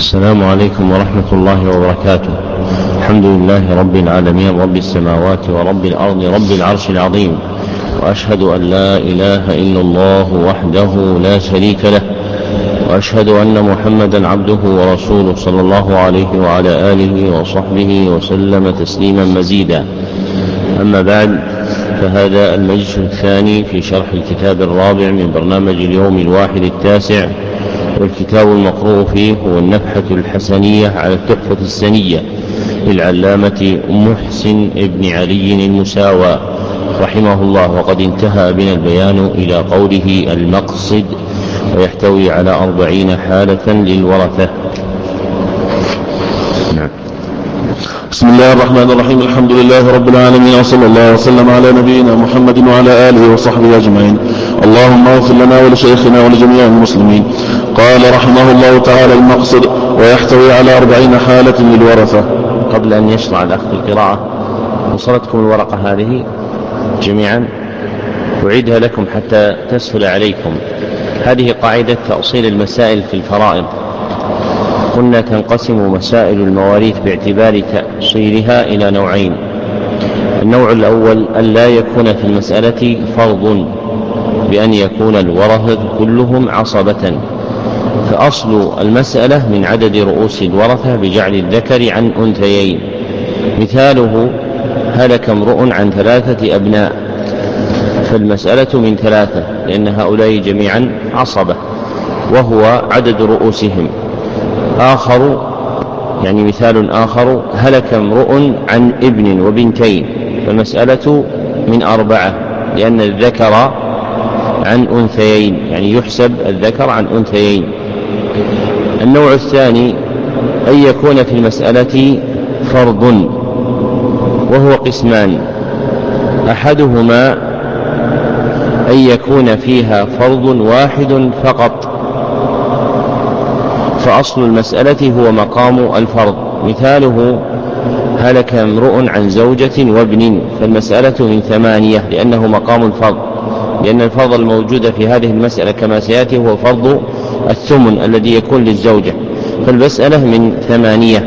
السلام عليكم ورحمة الله وبركاته. الحمد لله رب العالمين، رب السماوات ورب الأرض، رب العرش العظيم، وأشهد أن لا إله إلا الله وحده لا شريك له، وأشهد أن محمدا عبده ورسوله صلى الله عليه وعلى آله وصحبه وسلم تسليما مزيدا. أما بعد، فهذا المجلس الثاني في شرح الكتاب الرابع من برنامج اليوم الواحد التاسع، والكتاب المقروء فيه هو النفحة الحسنية على التحفة السنية للعلامة محسن ابن علي المساوى رحمه الله، وقد انتهى بنا البيان إلى قوله المقصد، ويحتوي على 40 حالة للورثة. نعم. بسم الله الرحمن الرحيم. الحمد لله رب العالمين، وصلى الله وسلم على نبينا محمد وعلى آله وصحبه أجمعين. اللهم اغفر لنا ولشيخنا ولجميع المسلمين. قال رحمه الله تعالى: المقصد، ويحتوي على 40 حالة للورثة. قبل أن يشرع الأخ في القراءة، وصلتكم الورقة هذه جميعا، أعيدها لكم حتى تسهل عليكم. هذه قاعدة تأصيل المسائل في الفرائض. قلنا تنقسم مسائل المواريث باعتبار تأصيلها إلى نوعين. النوع الأول أن لا يكون في المسألة فرض، بأن يكون الورثة كلهم عصبة، فأصل المسألة من عدد رؤوس الورثة بجعل الذكر عن أنثيين. مثاله: هلك امرؤ عن 3 أبناء، فالمسألة من 3، لأن هؤلاء جميعا عصبة وهو عدد رؤوسهم. مثال آخر: هلك امرؤ عن ابن وبنتين، فالمسألة من 4، لأن الذكر عن أنثيين، يعني يحسب الذكر عن أنثيين. النوع الثاني أن يكون في المسألة فرض، وهو قسمان: أحدهما أن يكون فيها فرض واحد فقط، فأصل المسألة هو مقام الفرض. مثاله: هلك امرؤ عن زوجة وابن، فالمسألة من 8، لأنه مقام الفرض، لأن الفرض الموجود في هذه المسألة كما سيأتي هو فرض الثمن الذي يكون للزوجة، فالمسألة من 8.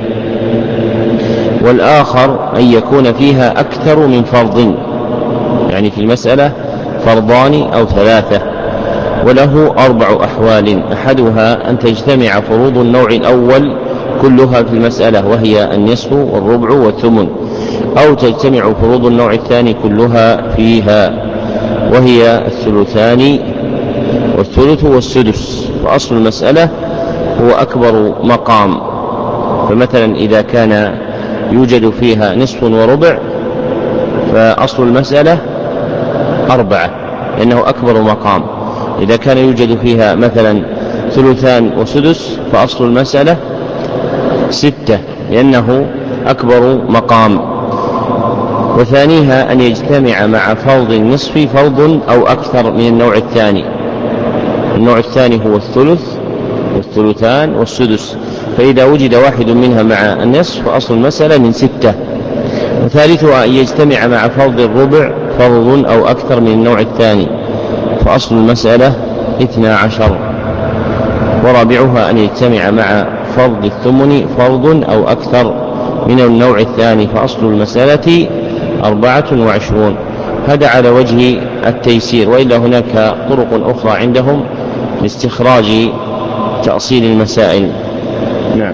والآخر أن يكون فيها أكثر من فرض، يعني في المسألة فرضان أو 3، وله 4 أحوال: أحدها أن تجتمع فروض النوع الأول كلها في المسألة، وهي النصف والربع والثمن، أو تجتمع فروض النوع الثاني كلها فيها، وهي الثلثان والثلث والسدس. فأصل المسألة هو أكبر مقام، فمثلا إذا كان يوجد فيها نصف وربع، فأصل المسألة 4، لأنه أكبر مقام. إذا كان يوجد فيها مثلا ثلثان وسدس، فأصل المسألة 6، لأنه أكبر مقام. وثانيها أن يجتمع مع فرض النصف فرض أو أكثر من النوع الثاني. النوع الثاني هو الثلث والثلثان والسدس، فإذا وجد واحد منها مع النصف فأصل المسألة من 6. وثالثها أن يجتمع مع فرض الربع فرض أو أكثر من النوع الثاني، فأصل المسألة 12. ورابعها أن يجتمع مع فرض الثمن فرض أو أكثر من النوع الثاني، فأصل المسألة 24. هذا على وجه التيسير، وإلا هناك طرق أخرى عندهم لاستخراج تأصيل المسائل. نعم.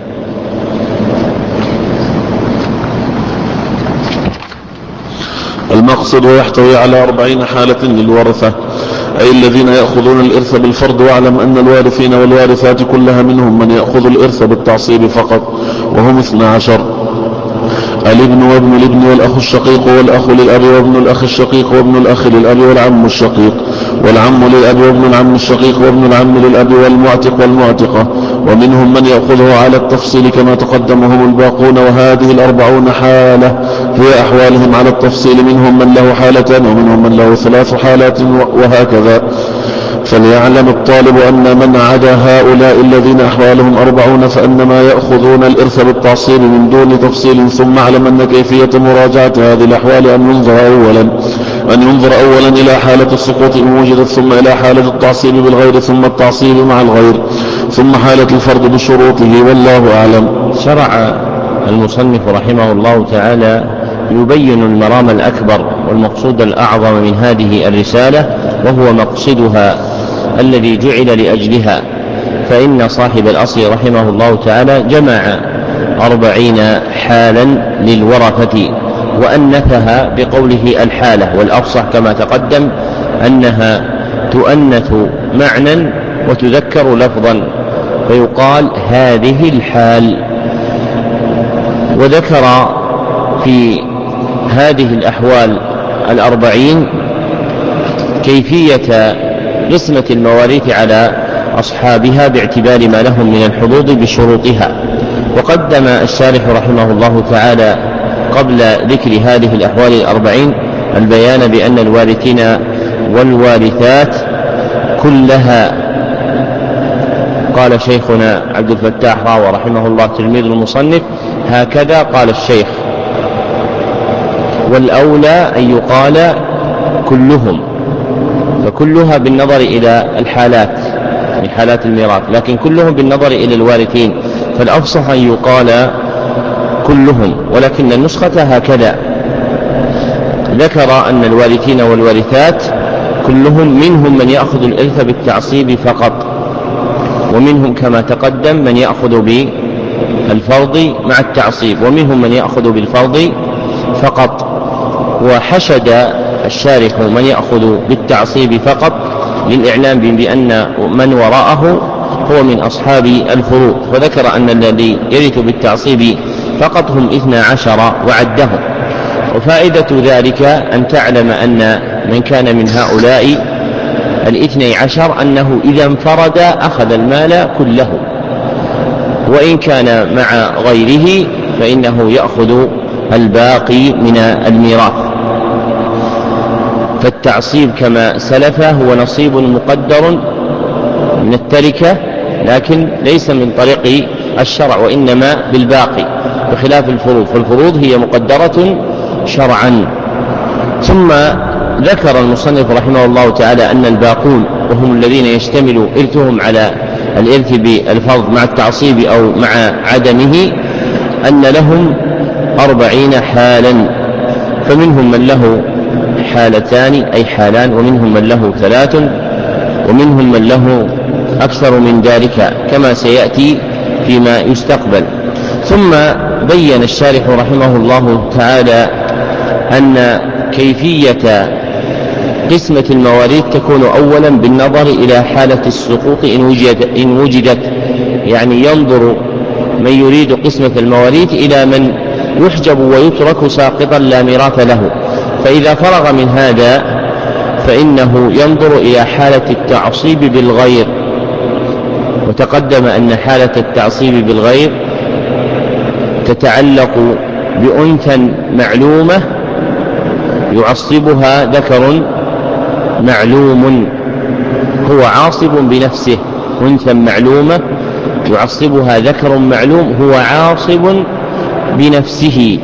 المقصد، ويحتوي على 40 حالة للورثة، أي الذين يأخذون الإرث بالفرض. واعلم أن الوارثين والوارثات كلها منهم من يأخذ الإرث بالتعصيب فقط، وهم 12: الابن وابن الابن والأخ الشقيق والأخ للأب وابن الأخ الشقيق وابن الأخ للأب والعم الشقيق والعم للأب وابن العم الشقيق وابن العم للأب والمعتق والمعتقة. ومنهم من يأخذه على التفصيل كما تقدم، هم الباقون. وهذه 40 حالة هي أحوالهم على التفصيل: منهم من له حالتان، ومنهم من له 3 حالات، وهكذا. فليعلم الطالب أن من عدا هؤلاء الذين أحوالهم 40 فإنما يأخذون الإرث بالتعصيب من دون تفصيل. ثم اعلم أن كيفية مراجعة هذه الأحوال أن ينظر أولا إلى حالة السقوط إن وجدت، ثم إلى حالة التعصيب بالغير، ثم التعصيب مع الغير. ثم حالة الفرض بشروطه، والله أعلم. شرع المصنف رحمه الله تعالى يبين المرام الأكبر والمقصود الأعظم من هذه الرسالة، وهو مقصدها الذي جعل لأجلها. فإن صاحب الأصل رحمه الله تعالى جمع 40 حالا للورثة، وأنثها بقوله الحالة، والأفصح كما تقدم أنها تؤنث معنى وتذكر لفظا، فيقال هذه الحال. وذكر في هذه الأحوال 40 كيفية قسمة المواريث على أصحابها باعتبار ما لهم من الحظوظ بشروطها. وقدم الشارح رحمه الله تعالى قبل ذكر هذه الأحوال 40 البيان بأن الوارثين والوارثات كلها، قال شيخنا عبد الفتاح راوى رحمه الله تلميذ المصنف هكذا قال الشيخ، والأولى أن يقال كلهم، فكلها بالنظر إلى الحالات من حالات الميراث، لكن كلهم بالنظر إلى الوارثين، فالأفصح أن يقال كلهم. ولكن النسخة هكذا، ذكر أن الوارثين والوارثات كلهم منهم من يأخذ الإرث بالتعصيب فقط، ومنهم كما تقدم من يأخذ بالفرض مع التعصيب، ومنهم من يأخذ بالفرض فقط. وحشد الشارح من يأخذ بالتعصيب فقط للإعلام بأن من وراءه هو من أصحاب الفروض، فذكر أن الذي يرث بالتعصيب فقط هم 12 وعدهم. وفائدة ذلك أن تعلم أن من كان من هؤلاء 12 أنه إذا انفرد أخذ المال كله، وإن كان مع غيره فإنه يأخذ الباقي من الميراث. فالتعصيب كما سلف هو نصيب مقدر من التركة، لكن ليس من طريق الشرع وإنما بالباقي، بخلاف الفروض، فالفروض هي مقدرة شرعا. ثم ذكر المصنف رحمه الله تعالى أن الباقون، وهم الذين يشتمل إرثهم على الإرث بالفرض مع التعصيب أو مع عدمه، أن لهم 40 حالا، فمنهم من له حالتان أي حالان، ومنهم من له 3، ومنهم من له أكثر من ذلك كما سيأتي فيما يستقبل. ثم بين الشارح رحمه الله تعالى أن كيفية قسمة المواريث تكون أولا بالنظر إلى حالة السقوط إن وجدت، يعني ينظر من يريد قسمة المواريث إلى من يحجب ويترك ساقطا لا ميراث له، فإذا فرغ من هذا فإنه ينظر إلى حالة التعصيب بالغير. وتقدم أن حالة التعصيب بالغير تتعلق بأنثى معلومة يعصبها ذكر معلوم هو عاصب بنفسه، أنثى معلومة يعصبها ذكر معلوم هو عاصب بنفسه،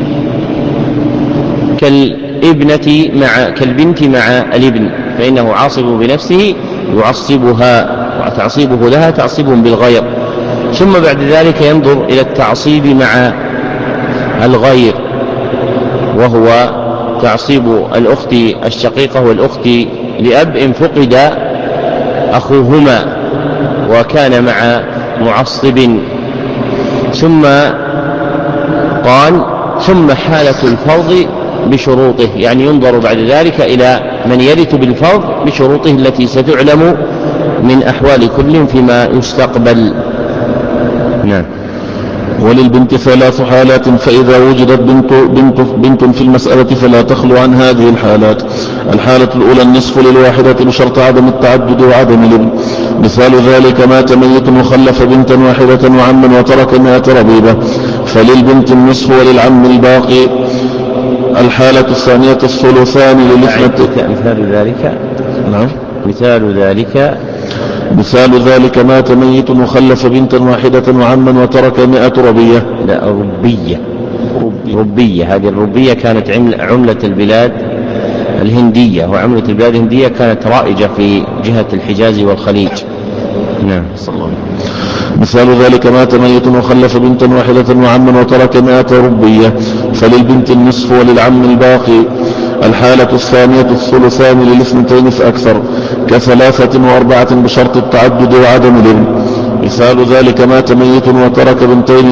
كالبنت مع الابن، فإنه عاصب بنفسه يعصبها، وتعصيبه لها تعصيب بالغير. ثم بعد ذلك ينظر إلى التعصيب مع الغير، وهو تعصيب الأخت الشقيقة والأخت لأب إن فقد أخوهما وكان مع معصب. ثم قال ثم حالة الفرض بشروطه، يعني ينظر بعد ذلك إلى من يرث بالفرض بشروطه التي ستعلم من أحوال كل فيما يستقبل. نعم. وللبنت 3 حالات، فإذا وجدت بنت في المسألة فلا تخلو عن هذه الحالات. الحالة الأولى النصف للواحدة بشرط عدم التعدد وعدم الابن. مثال ذلك مات ميت وخلف بنتا واحدة وعما وترك 100 ربيبة، فللبنت النصف وللعم الباقي. الحالة الثانية الثلثان للإثنتين. مثال ذلك مات ميت وخلف بنتا واحدة وعما وترك 100 ربية. لا، ربية. هذه الربية كانت عملة البلاد الهندية، وعملة البلاد الهندية كانت رائجة في جهة الحجاز والخليج، نعم. صلى الله عليه وسلم. مثال ذلك مات ميت وخلف بنتا واحدة وعما وترك 100 ربية فللبنت النصف وللعم الباقي. الحالة الثانية الثلثان للاثنتين فأكثر ك3 و4 بشرط التعدد وعدم الابن. مثال ذلك مات ميت وترك بنتين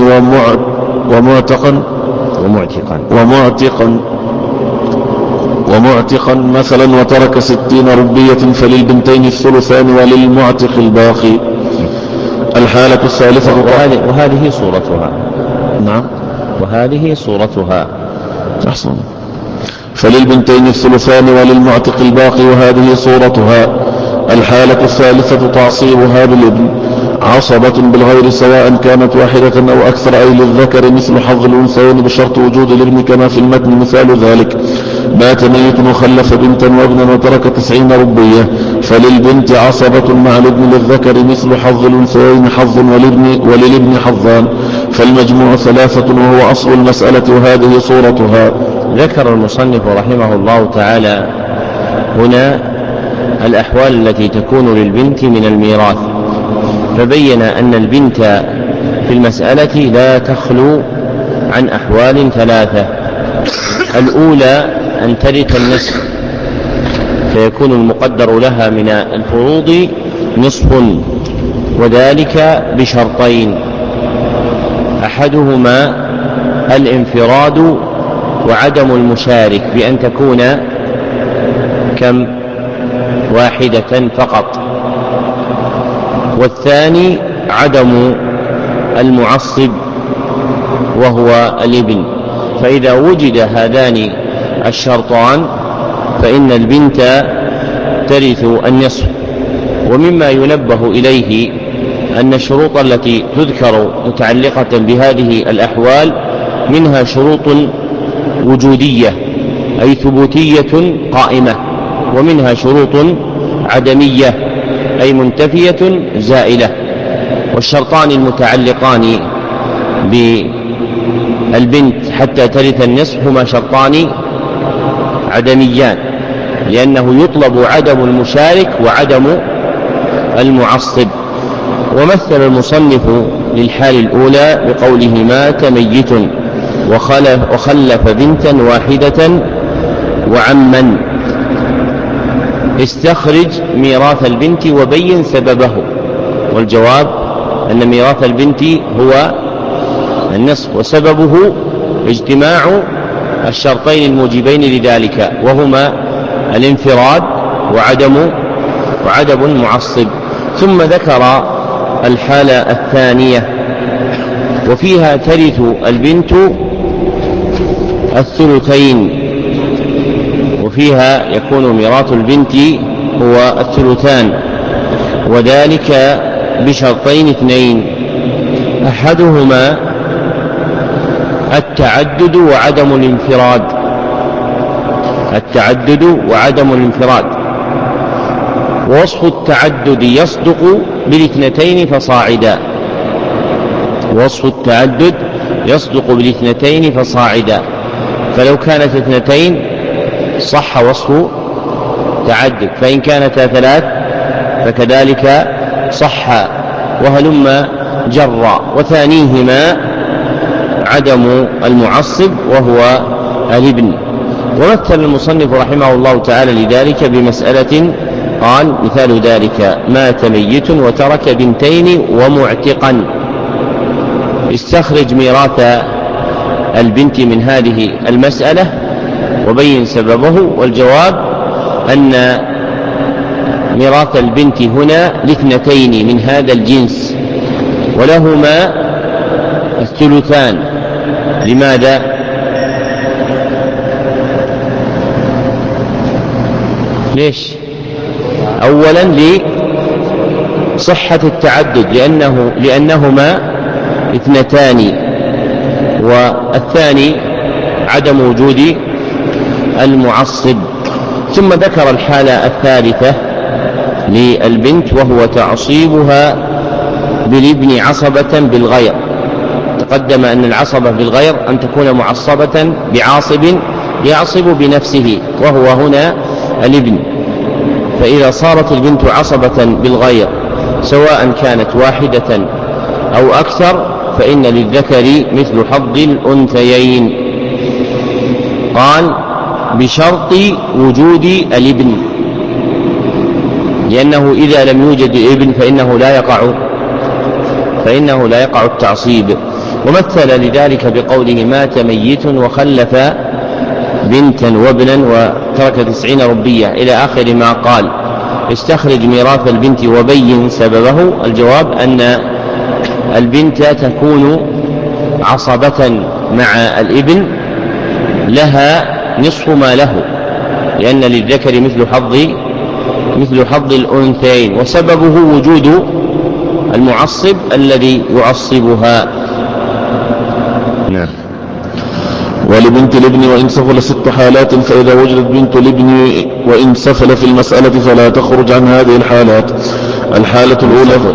ومعتقا مثلا وترك 60 ربية فللبنتين الثلثان وللمعتق الباقي. الحالة الثالثة وهذه صورتها. نعم. وهذه صورتها. أحسن. فللبنتين الثلثان وللمعتق الباقي وهذه صورتها. الحالة الثالثة تعصيبها بالابن عصبة بالغير سواء كانت واحدة أو أكثر أي للذكر مثل حظ الأنثيين بشرط وجود الابن كما في المتن. مثال ذلك مات ميت وخلف بنتا وابنا وترك 90 ربية فللبنت عصبة مع الابن للذكر مثل حظ الأنثيين حظ وللابن حظان فالمجموع 3 وهو أصل المسألة وهذه صورتها. ذكر المصنف رحمه الله تعالى هنا الأحوال التي تكون للبنت من الميراث، فبين أن البنت في المسألة لا تخلو عن أحوال 3. الأولى أن ترث النصف فيكون المقدر لها من الفروض نصف، وذلك بشرطين: أحدهما الانفراد وعدم المشارك بأن تكون كم؟ واحدة فقط. والثاني عدم المعصب وهو الابن. فإذا وجد هذان الشرطان فإن البنت ترث النصف. ومما ينبه إليه أن الشروط التي تذكر متعلقة بهذه الأحوال منها شروط وجودية أي ثبوتية قائمة، ومنها شروط عدمية أي منتفية زائلة. والشرطان المتعلقان بالبنت حتى ترث النصف هما شرطان عدميان، لأنه يطلب عدم المشارك وعدم المعصب. ومثل المصنف للحال الأولى بقوله مات ميت وخلف بنتا واحدة وعما. استخرج ميراث البنت وبين سببه. والجواب أن ميراث البنت هو النصف، وسببه اجتماع الشرطين الموجبين لذلك وهما الانفراد وعدم المعصب. ثم ذكر الحالة الثانية وفيها ترث البنت الثلثين، وفيها يكون ميراث البنت هو الثلثان، وذلك بشرطين 2: أحدهما التعدد وعدم الانفراد. ووصف التعدد يصدق بالاثنتين فصاعدا. فلو كانت 2 صح وصف تعدد، فإن كانتا 3 فكذلك صح وهلم جرا. وثانيهما عدم المعصب وهو الابن. ومثل المصنف رحمه الله تعالى لذلك بمسألة قال مثال ذلك مات ميت وترك بنتين ومعتقا. استخرج ميراث البنت من هذه المسألة وبين سببه. والجواب أن ميراث البنت هنا ل2 من هذا الجنس ولهما الثلثان. لماذا؟ ليش؟ أولا لصحة التعدد لأنهما 2، والثاني عدم وجود المعصب. ثم ذكر الحالة الثالثة للبنت وهو تعصيبها بالابن عصبة بالغير. تقدم أن العصبة بالغير أن تكون معصبة بعاصب يعصب بنفسه وهو هنا الابن. فإذا صارت البنت عصبة بالغير سواء كانت واحدة أو أكثر فإن للذكر مثل حظ الأنثيين. قال بشرط وجود الابن، لأنه إذا لم يوجد الابن فإنه لا يقع التعصيب. ومثل لذلك بقوله مات ميت وخلف بنتا وابنا وترك 90 ربية إلى آخر ما قال. استخرج ميراث البنت وبين سببه. الجواب أن البنت تكون عصبة مع الابن لها نصف ما له، لأن للذكر مثل حظ الأنثيين، وسببه وجود المعصب الذي يعصبها. نعم. ولبنت الابن وإن سفل 6 حالات، فإذا وجدت بنت الابن وإن سفل في المسألة فلا تخرج عن هذه الحالات. الحالة الأولى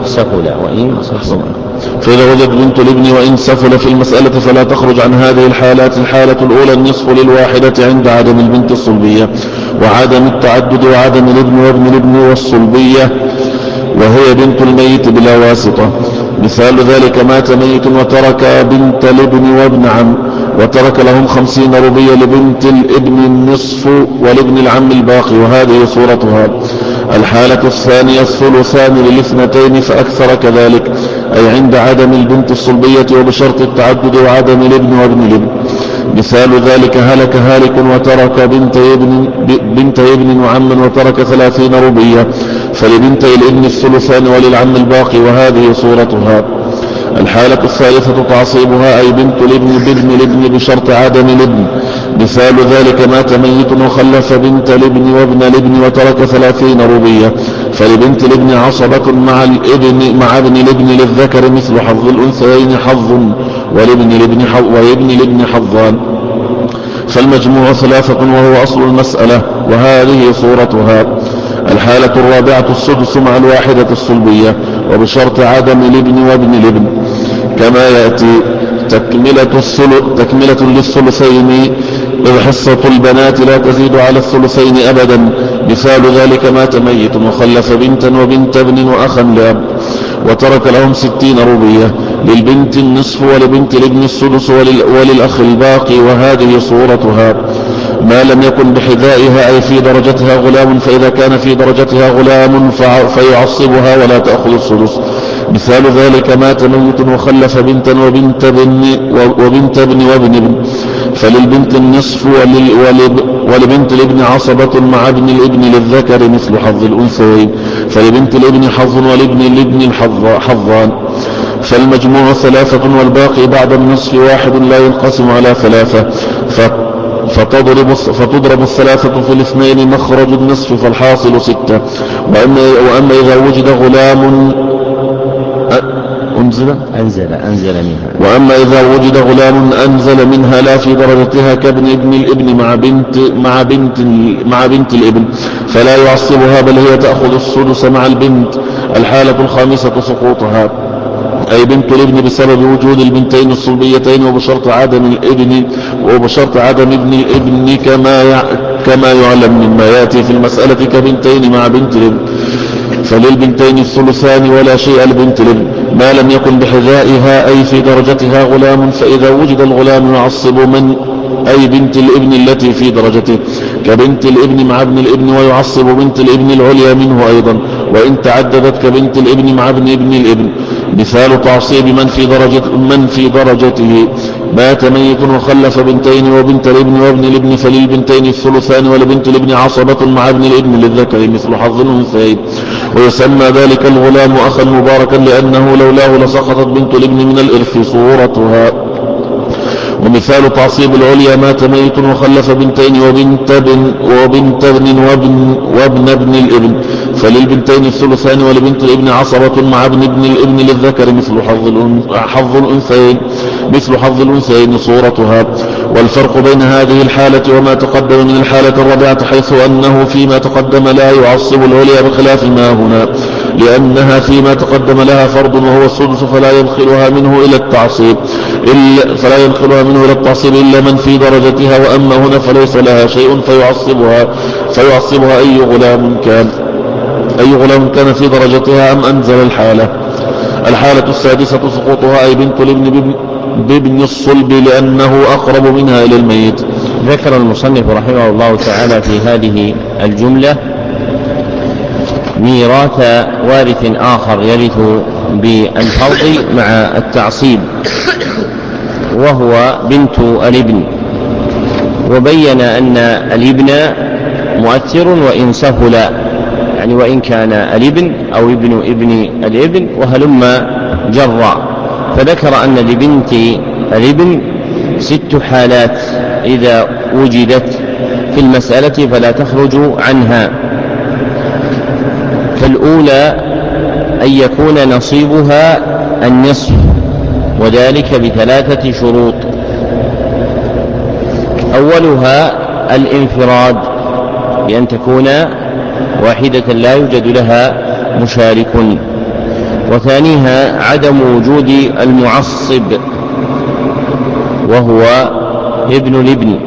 فإذا وجدت بنت الابن وإن سفل في المسألة فلا تخرج عن هذه الحالات. الحالة الأولى النصف للواحدة عند عدم البنت الصلبية وعدم التعدد وعدم الابن وابن الابن والصلبية، وهي بنت الميت بلا واسطة. مثال ذلك مات ميت وترك بنت الابن وابن عم، وترك لهم 50 ربية، لبنت الابن النصف ولابن العم الباقي، وهذه صورتها. الحالة الثانية الثلثان للاثنتين فأكثر كذلك، أي عند عدم البنت الصلبية وبشرط التعدد وعدم الابن وابن الابن. مثال ذلك هلك هالك وترك بنت ابن وعما وترك 30 ربية، فلبنتي الابن الثلثان وللعم الباقي، وهذه صورتها. الحالة الثالثة تعصيبها، أي بنت الابن بابن الابن بشرط عدم الابن. مثال ذلك مات ميت وخلف بنت الابن وابن الابن وترك 30 ربية، فلبنت الابن عصبة مع ابن الابن للذكر مثل حظ الأنثيين حظ، ولابن الابن حظان، فالمجموع 3 وهو أصل المسألة، وهذه صورتها. الحالة الرابعة السدس مع الواحدة الصلبية وبشرط عدم الابن وابن الابن كما يأتي. تكملة للثلثين، إذ حصة البنات لا تزيد على الثلثين أبدا. مثال ذلك مات ميت وخلف بنتا وبنت ابن وأخا لأب، وترك لهم 60 ربية، للبنت النصف ولبنت الابن السدس وللأخ الباقي، وهذه صورتها. ما لم يكن بحذائها أي في درجتها غلام، فإذا كان في درجتها غلام فيعصبها ولا تأخذ السدس. مثال ذلك مات ميت وخلف بنتا وبنت ابن وابن ابن، فللبنت النصف ولبنت الابن عصبة مع ابن الابن للذكر مثل حظ الأنثيين، فلبنت الابن حظ ولابن الابن حظان، فالمجموع 3 والباقي بعد النصف 1 لا ينقسم على 3. فتضرب 3 في 2 مخرج النصف فالحاصل 6. وأما إذا وجد غلام أنزل منها. وأما إذا وجد غلام أنزل منها لا في درجتها كابن ابن الابن مع بنت الابن فلا يعصبها، بل هي تأخذ السدس مع البنت. الحالة الخامسة سقوطها، أي بنت الابن بسبب وجود البنتين الصلبيتين وبشرط عدم ابن الابن كما يعلم مما يأتي في المسألة كبنتين مع بنت الابن، فللبنتين الثلثان ولا شيء لبنت الابن ما لم يكن بحذائها أي في درجتها غلام، فإذا وجد الغلام يعصب أي بنت الابن التي في درجته كبنت الابن مع ابن الابن، ويعصب بنت الابن العليا منه أيضا وإن تعددت كبنت الابن مع ابن الابن. مثال تعصيب من في درجته مات ميت وخلف بنتين وبنت الابن وابن الابن، فللبنتين الثلثان ولبنت الابن عصبة مع ابن الابن للذكر مثل حظ الأنثيين، ويسمى ذلك الغلام أخا مباركا لأنه لولاه لسقطت بنت الابن من الإرث صورتها. ومثال تعصيب العليا مات ميت وخلف بنتين وبنت ابن وابن ابن الابن، فللبنتين الثلثان ولبنت الابن عصبة مع ابن الابن للذكر مثل حظ الأنثيين صورتها. والفرق بين هذه الحالة وما تقدم من الحالة الرابعة حيث أنه فيما تقدم لا يعصب العليا بخلاف ما هنا، لأنها فيما تقدم لها فرض وهو السدس فلا يدخلها منه إلى التعصيب إلا من في درجتها، وأما هنا فليس لها شيء فيعصبها أي غلام كان. أي غلام كان في درجتها أم أنزل الحالة. الحالة السادسة سقوطها أي بنت الابن بابن الصلب لأنه أقرب منها إلى الميت. ذكر المصنف رحمه الله تعالى في هذه الجملة ميراث وارث آخر يرث بالفرض مع التعصيب وهو بنت الابن، وبين أن الابن مؤثر وإن سهل، يعني وإن كان الابن أو ابن الابن وهلم جرا، فذكر أن لبنت الابن 6 حالات إذا وجدت في المسألة فلا تخرج عنها. فالأولى أن يكون نصيبها النصف، وذلك ب3 شروط. أولها الانفراد بأن تكون واحدة لا يوجد لها مشارك، وثانيها عدم وجود المعصب وهو ابن الابن،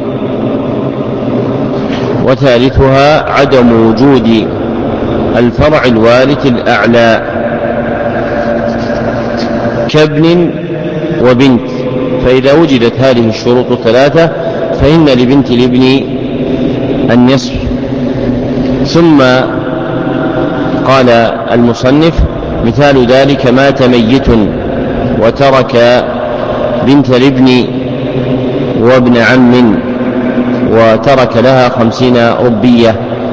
وثالثها عدم وجود الفرع الوارث الأعلى كابن وبنت. فإذا وجدت هذه الشروط 3 فإن لبنت الابن النصف. ثم قال المصنف مثال ذلك مات ميت وترك بنت الابن وابن عم وترك لها 50 ربية،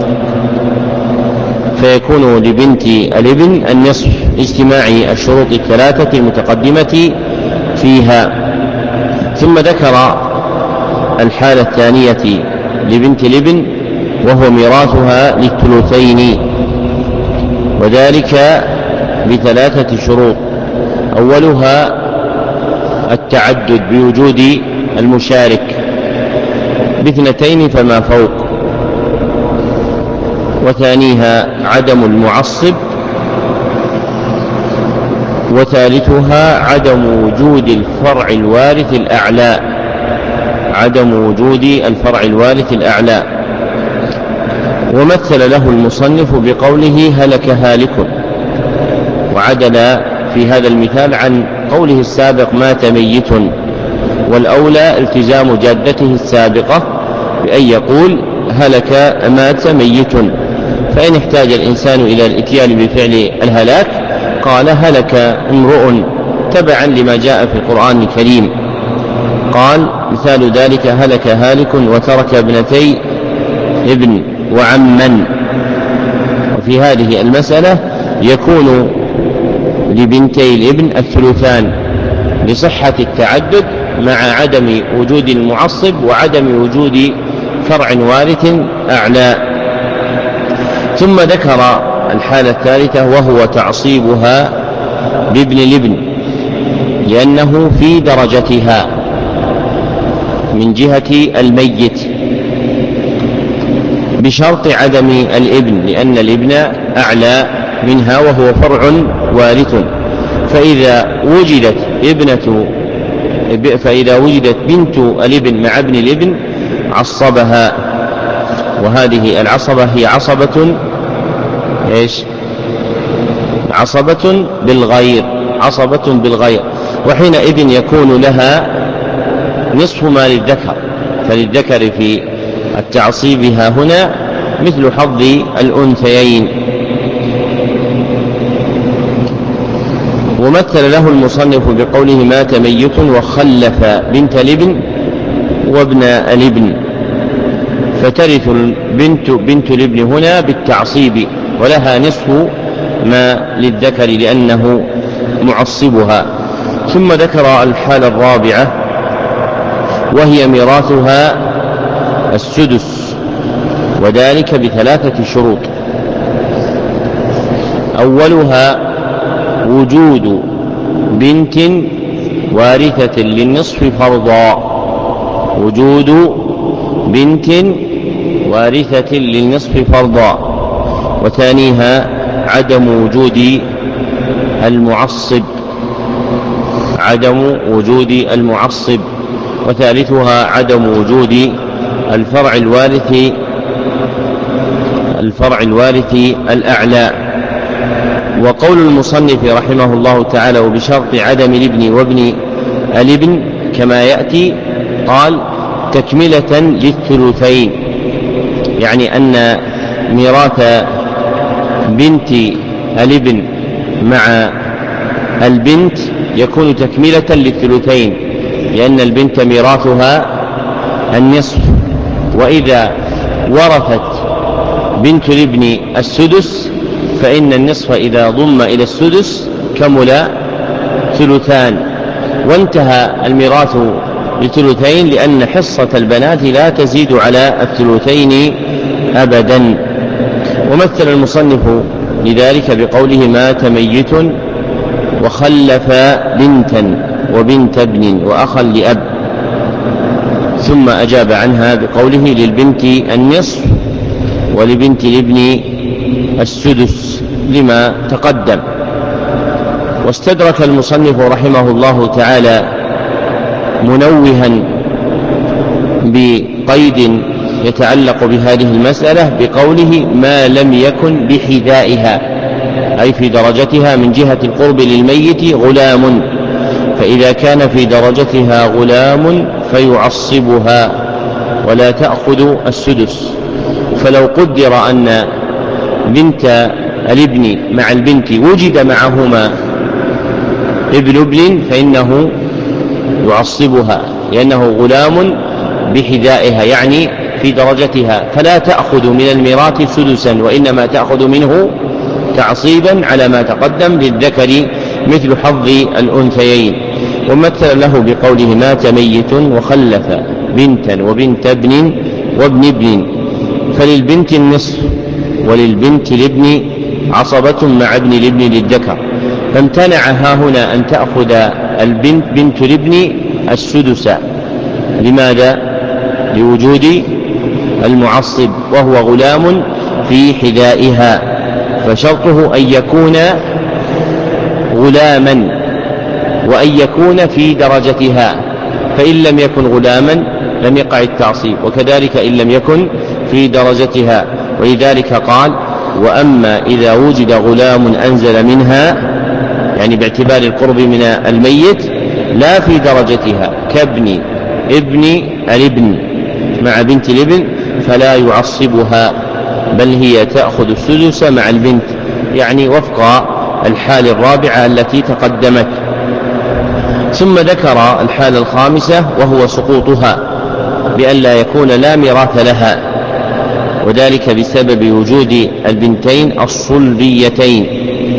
فيكون لبنت الابن النصف اجتماع الشروط 3 المتقدمة فيها. ثم ذكر الحالة الثانية لبنت الابن وهو ميراثها للثلثين، وذلك ب3 شروط. أولها التعدد بوجود المشارك ب2 فما فوق، وثانيها عدم المعصب، وثالثها عدم وجود الفرع الوارث الأعلى، عدم وجود الفرع الوارث الأعلى. ومثل له المصنف بقوله هلك هالك، وعدل في هذا المثال عن قوله السابق مات ميت، والأولى التزام جادته السابقة بأن يقول هلك مات ميت، فإن احتاج الإنسان إلى الإتيان بفعل الهلاك قال هلك امرؤ تبعا لما جاء في القرآن الكريم. قال مثال ذلك هلك هالك وترك ابنتي ابن وعما. وفي هذه المسألة يكون لبنتي الابن الثلثان لصحة التعدد مع عدم وجود المعصب وعدم وجود فرع وارث أعلى. ثم ذكر الحالة الثالثة وهو تعصيبها بابن الابن لأنه في درجتها من جهة الميت بشرط عدم الابن، لأن الابن أعلى منها وهو فرع وارث. فإذا وجدت بنت الابن مع ابن الابن عصبها، وهذه العصبة هي عصبة بالغير، وحينئذ يكون لها نصف ما للذكر، فللذكر في التعصيب ها هنا مثل حظ الأنثيين. ومثل له المصنف بقوله مات ميت وخلف بنت الابن وابن الابن، فترث بنت الابن هنا بالتعصيب ولها نصف ما للذكر لأنه معصبها. ثم ذكر الحالة الرابعة وهي ميراثها السدس، وذلك ب3 شروط. أولها وجود بنت وارثة للنصف فرضا، وجود بنت وارثة للنصف فرضا، وثانيها عدم وجود المعصب، وثالثها عدم وجود الفرع الوارث الأعلى. وقول المصنف رحمه الله تعالى وبشرط عدم الابن وابن الابن كما يأتي، قال تكملة للثلثين، يعني أن ميراث بنت الابن مع البنت يكون تكملة للثلثين، لأن البنت ميراثها النصف، وإذا ورثت بنت الابن السدس فإن النصف إذا ضم إلى السدس كمل ثلثان، وانتهى الميراث لثلثين، لأن حصة البنات لا تزيد على الثلثين أبدا. ومثل المصنف لذلك بقوله مات ميت وخلف بنتا وبنت ابن وأخا لأب، ثم أجاب عنها بقوله للبنت النصف ولبنت الابن السدس لما تقدم. واستدرك المصنف رحمه الله تعالى منوها بقيد يتعلق بهذه المسألة بقوله ما لم يكن بحذائها، أي في درجتها من جهة القرب للميت غلام، فإذا كان في درجتها غلام فيعصبها ولا تأخذ السدس. فلو قدر أن بنت الابن مع البنت وجد معهما ابن ابن فإنه يعصبها، لأنه غلام بحذائها يعني في درجتها، فلا تأخذ من الميراث سدسا، وإنما تأخذ منه تعصيبا على ما تقدم للذكر مثل حظ الأنثيين. ومثل له بقوله مات ميت وخلف بنتا وبنت ابن وابن ابن، فللبنت النصف وللبنت الابن عصبة مع ابن الابن للذكر، فامتنع هاهنا أن تأخذ البنت بنت الابن السدس. لماذا؟ لوجود المعصب وهو غلام في حذائها، فشرطه أن يكون غلاما وأن يكون في درجتها، فإن لم يكن غلاما لم يقع التعصيب، وكذلك إن لم يكن في درجتها. ولذلك قال وأما إذا وجد غلام أنزل منها، يعني باعتبار القرب من الميت لا في درجتها كابن ابن الابن مع بنت الابن فلا يعصبها، بل هي تأخذ السدس مع البنت، يعني وفق الحال الرابعة التي تقدمت. ثم ذكر الحالة الخامسة وهو سقوطها بأن لا يكون لا ميراث لها، وذلك بسبب وجود البنتين الصلبيتين.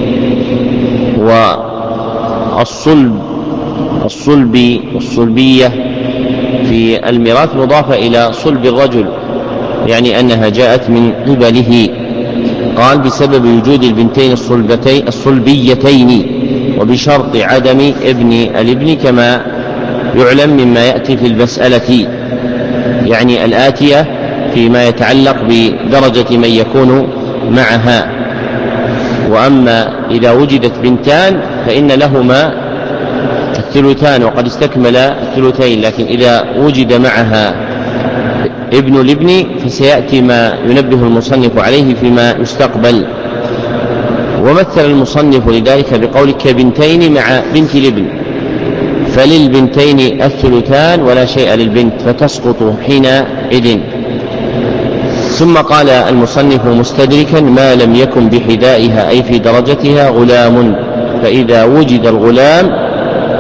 والصلبية في الميراث مضافة إلى صلب الرجل، يعني أنها جاءت من قبله. قال بسبب وجود البنتين الصلبيتين وبشرط عدم ابن الابن كما يعلم مما يأتي في المسألة، يعني الآتية فيما يتعلق بدرجة من يكون معها. وأما إذا وجدت بنتان فإن لهما الثلثان وقد استكمل الثلثين، لكن إذا وجد معها ابن الابن فسيأتي ما ينبه المصنف عليه فيما يستقبل. ومثل المصنف لذلك بقول كبنتين مع بنت الابن، فللبنتين الثلثان ولا شيء للبنت فتسقط حينئذ. ثم قال المصنف مستدركا ما لم يكن بحذائها أي في درجتها غلام، فإذا وجد الغلام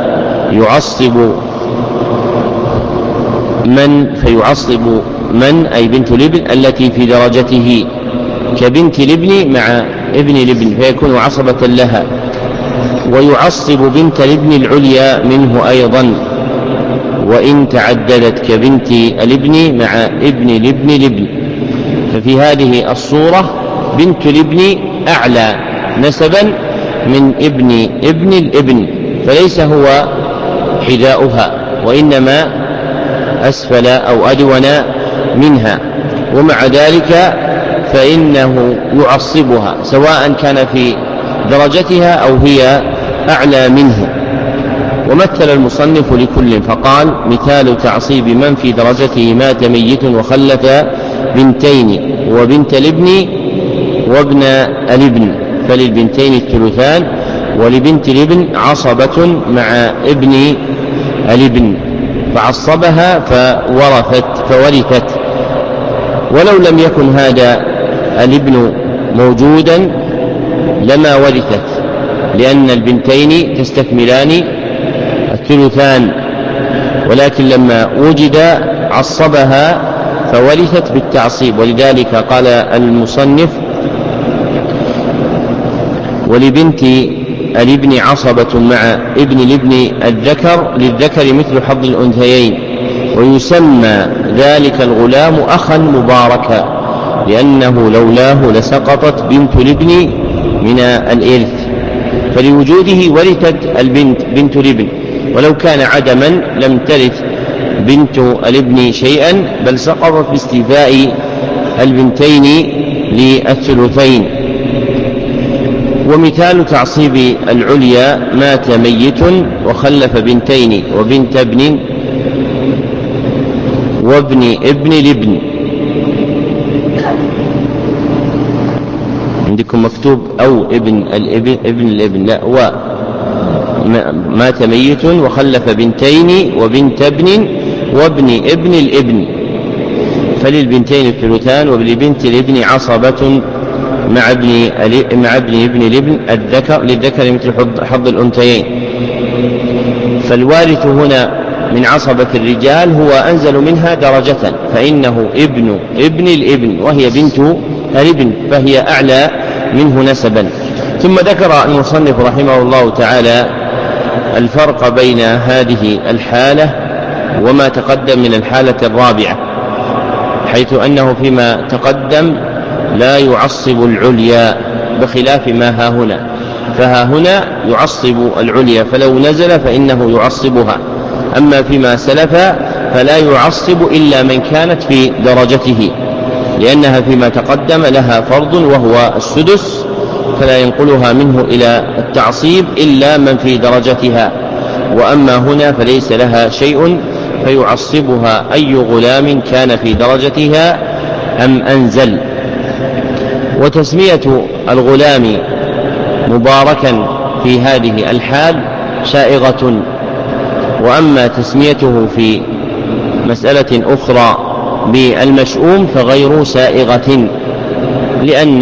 فيعصب من أي بنت الابن التي في درجته كبنت الابن مع ابن الابن فيكون عصبة لها، ويعصب بنت الابن العليا منه أيضا وإن تعددت كبنت الابن مع ابن الابن. ففي هذه الصورة بنت الابن أعلى نسبا من ابن الابن، فليس هو حذاؤها وإنما أسفل أو أدون منها، ومع ذلك فإنه يعصبها سواء كان في درجتها أو هي أعلى منه. ومثل المصنف لكل فقال مثال تعصيب من في درجته مات ميت وخلف بنتين وبنت الابن وابن الابن، فللبنتين الثلثان، ولبنت الابن عصبة مع ابن الابن، فعصبها فورثت. ولو لم يكن هذا الابن موجودا لما ورثت، لأن البنتين تستكملان الثلثان، ولكن لما وجد عصبها فورثت بالتعصيب. ولذلك قال المصنف: ولبنت الابن عصبة مع ابن الابن للذكر مثل حظ الأنثيين، ويسمى ذلك الغلام أخا مباركا، لأنه لولاه لسقطت بنت الابن من الإرث، فلوجوده ورثت البنت بنت الابن، ولو كان عدما لم ترث بنت الابن شيئا، بل سقطت باستيفاء البنتين للثلثين. ومثال تعصيب العليا: مات ميت وخلف بنتين وبنت ابن وابن ابن الابن. عندكم مكتوب أو ابن الابن، لا، مات ميت وخلف بنتين وبنت ابن وابن ابن الابن، فللبنتين الثلثان، ولبنت الابن عصبة مع ابن ابن الابن للذكر مثل حظ الأنثيين. فالوارث هنا من عصبة الرجال هو أنزل منها درجة، فإنه ابن ابن الابن، وهي بنت الابن، فهي أعلى منه نسبا. ثم ذكر المصنف رحمه الله تعالى الفرق بين هذه الحالة وما تقدم من الحالة الرابعة، حيث أنه فيما تقدم لا يعصب العليا بخلاف ما ها هنا، فها هنا يعصب العليا، فلو نزل فإنه يعصبها. أما فيما سلف فلا يعصب إلا من كانت في درجته، لأنها فيما تقدم لها فرض وهو السدس، فلا ينقلها منه إلى التعصيب إلا من في درجتها. وأما هنا فليس لها شيء، فيعصبها أي غلام كان في درجتها أم أنزل. وتسمية الغلام مباركا في هذه الحال سائغة، وأما تسميته في مسألة أخرى بالمشؤوم فغير سائغة، لأن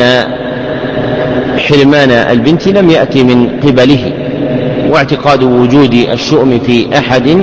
حرمان البنت لم يأتي من قبله، واعتقاد وجود الشؤم في أحد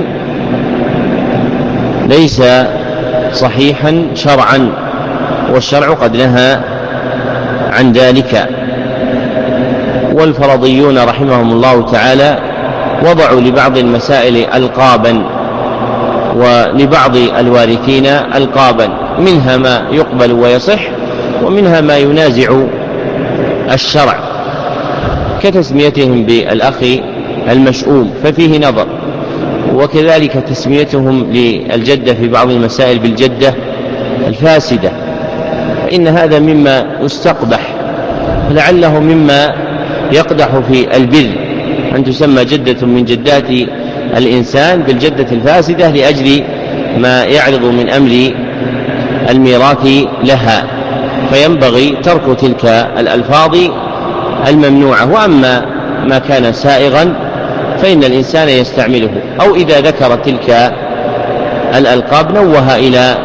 ليس صحيحا شرعا، والشرع قد نهى عن ذلك. والفرضيون رحمهم الله تعالى وضعوا لبعض المسائل ألقابا، ولبعض الوارثين ألقابا، منها ما يقبل ويصح، ومنها ما ينازع الشرع، كتسميتهم بالأخ المشؤوم ففيه نظر، وكذلك تسميتهم للجدة في بعض المسائل بالجدة الفاسدة، فإن هذا مما يستقبح، لعله مما يقدح في البر أن تسمى جدة من جدات الإنسان بالجدة الفاسدة لأجل ما يعرض من أمر الميراث لها، فينبغي ترك تلك الألفاظ الممنوعة. وأما ما كان سائغا فإن الإنسان يستعمله، أو إذا ذكر تلك الألقاب نوه إلى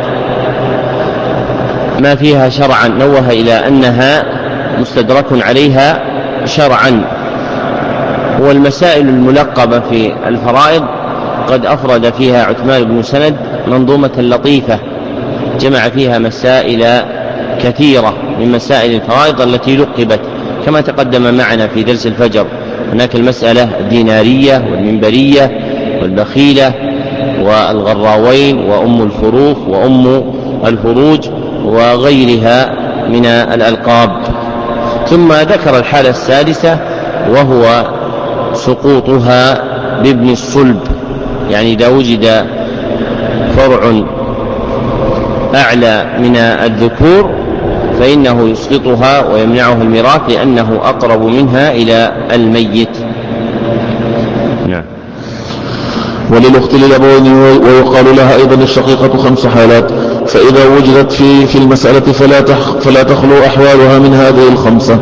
ما فيها شرعا، نوه إلى أنها مستدرك عليها شرعا. والمسائل الملقبة في الفرائض قد أفرد فيها عثمان بن سند منظومة لطيفة جمع فيها مسائل كثيرة من مسائل الفرائض التي لقبت، كما تقدم معنا في درس الفجر. هناك المسألة الدينارية والمنبرية والبخيلة والغراوين وأم الفروخ وأم الفروج وغيرها من الألقاب. ثم ذكر الحالة السادسة وهو سقوطها بابن الصلب، يعني إذا وجد فرع أعلى من الذكور فإنه يسقطها ويمنعه الميراث لأنه أقرب منها إلى الميت. نعم. وللأخت للأبوين ويقال لها أيضا الشقيقة 5 حالات، فإذا وجدت في المسألة فلا تخلو أحوالها من هذه 5.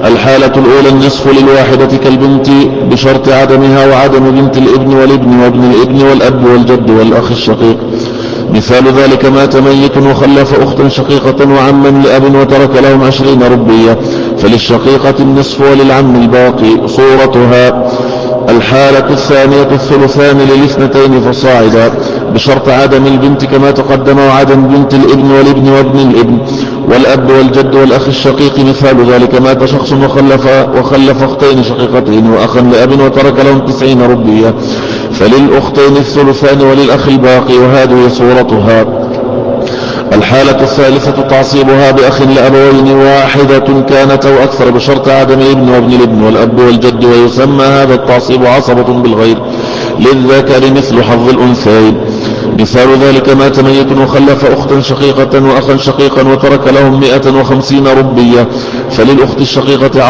الحالة الأولى النصف للواحدة كالبنت بشرط عدمها وعدم بنت الابن والابن وابن الابن والأب والجد والأخ الشقيق. مثال ذلك مات ميت وخلف أختا شقيقة وعما لأب وترك لهم 20 ربية، فللشقيقة النصف وللعم الباقي. صورتها: الحالة الثانية الثلثان للاثنتين فصاعدا بشرط عدم البنت كما تقدم وعدم بنت الابن والابن وابن الابن والأب والجد والأخ الشقيق. مثال ذلك مات شخص وخلف أختين شقيقتين وأخا لأب وترك لهم 90 ربية، فللأختين الثلثان وللأخ الباقي، وهذه صورتها. الحالة الثالثة تعصيبها بأخ لأبوين واحدة كانت أو أكثر بشرط عدم الابن وابن الابن والأب والجد، ويسمى هذا التعصيب عصبة بالغير، للذكر مثل حظ الأنثيين. مثال ذلك مات ميت وخلف أختا شقيقة وأخا شقيقا وترك لهم 150 ربية، فللأخت الشقيقة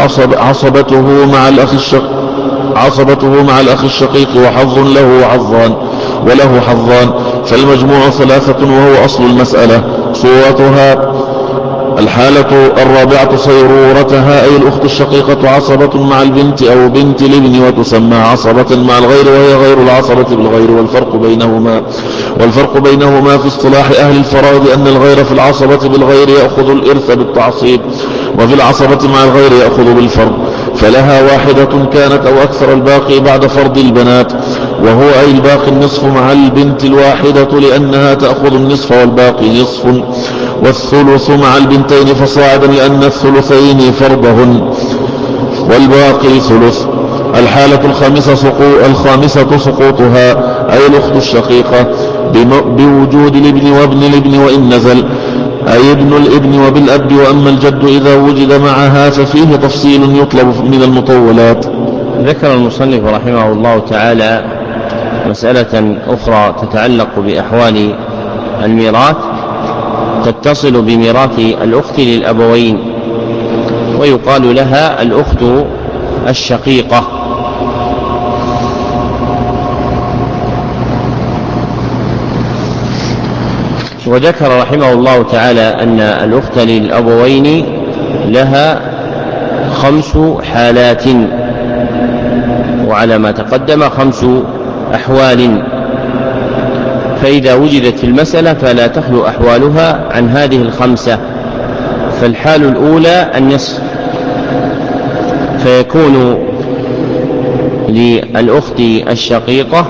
عصبته مع الأخ الشقيق وحظ وله حظان، فالمجموع 3 وهو أصل المسألة. صورتها: الحالة الرابعة صيرورتها أي الأخت الشقيقة عصبة مع البنت أو بنت الابن وتسمى عصبة مع الغير، وهي غير العصبة بالغير. والفرق بينهما في اصطلاح أهل الفرائض أن الغير في العصبة بالغير يأخذ الإرث بالتعصيب، وفي العصبة مع الغير يأخذ بالفرض، فلها واحدة كانت أو أكثر الباقي بعد فرض البنات، وهو أي الباقي النصف مع البنت الواحدة لأنها تأخذ النصف والباقي نصف، والثلث مع البنتين فصاعدا لأن الثلثين فرضهن والباقي ثلث. الحالة الخامسة سقوطها أي الأخت الشقيقة بوجود الابن وابن الابن وإن نزل، أي ابن الابن وبالأب. وأما الجد إذا وجد معها ففيه تفصيل يطلب من المطولات. ذكر المصنف رحمه الله تعالى مسألة أخرى تتعلق بأحوال الميراث تتصل بميراث الأخت للأبوين، ويقال لها الأخت الشقيقة. وذكر رحمه الله تعالى أن الأخت للأبوين لها 5 حالات، وعلى ما تقدم 5 أحوال، فإذا وجدت في المسألة فلا تخلو أحوالها عن هذه 5. فالحال الأولى النصف، فيكون للأخت الشقيقة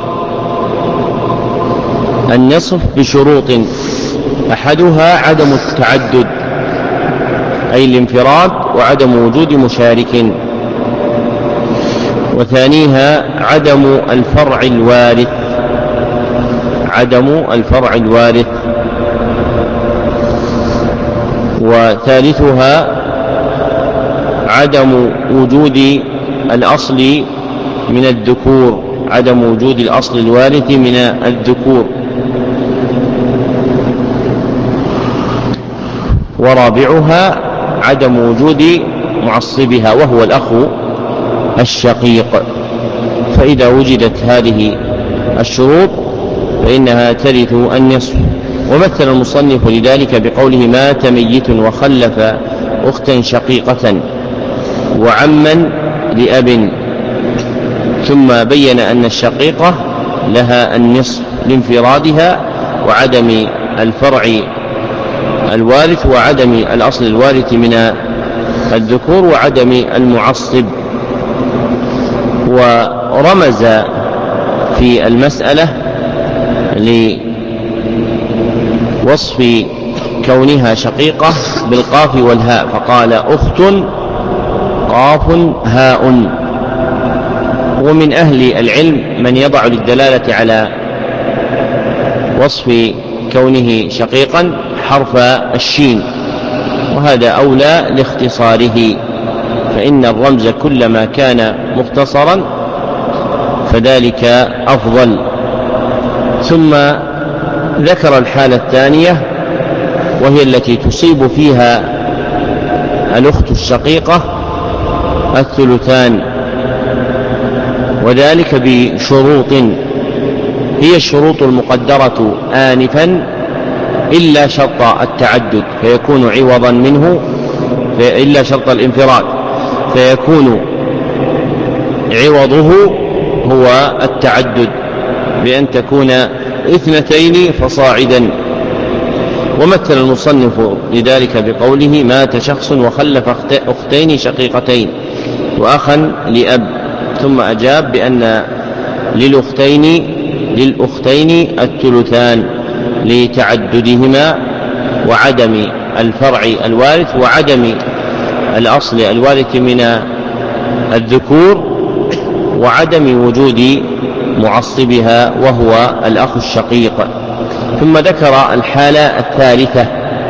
النصف بشروط: أحدها عدم التعدد أي الانفراد وعدم وجود مشارك، وثانيها عدم الفرع الوارث، وثالثها عدم وجود الأصل من الذكور، عدم وجود الأصل الوارث من الذكور، ورابعها عدم وجود معصبها وهو الأخ الشقيق. فإذا وجدت هذه الشروط فإنها ترث النصف. ومثل المصنف لذلك بقوله: مات ميت وخلف أختا شقيقة وعما لأب، ثم بين أن الشقيقة لها النصف لانفرادها وعدم الفرع الوارث وعدم الأصل الوارث من الذكور وعدم المعصب. ورمز في المسألة لوصف كونها شقيقة بالقاف والهاء، فقال: أخت قاف هاء. ومن أهل العلم من يضع للدلالة على وصف كونه شقيقا حرف الشين، وهذا أولى لاختصاره، فإن الرمز كلما كان مختصرا فذلك أفضل. ثم ذكر الحالة الثانية وهي التي تصيب فيها الأخت الشقيقة الثلثان، وذلك بشروط هي الشروط المقدرة آنفا إلا شرط التعدد فيكون عوضا منه، إلا شرط الانفراد فيكون عوضه هو التعدد بأن تكون 2 فصاعدا. ومثل المصنف لذلك بقوله: مات شخص وخلف أختين شقيقتين وأخا لأب، ثم أجاب بأن للأختين الثلثان لتعددهما وعدم الفرع الوارث وعدم الأصل الوارث من الذكور وعدم وجود معصبها وهو الأخ الشقيق. ثم ذكر الحالة الثالثة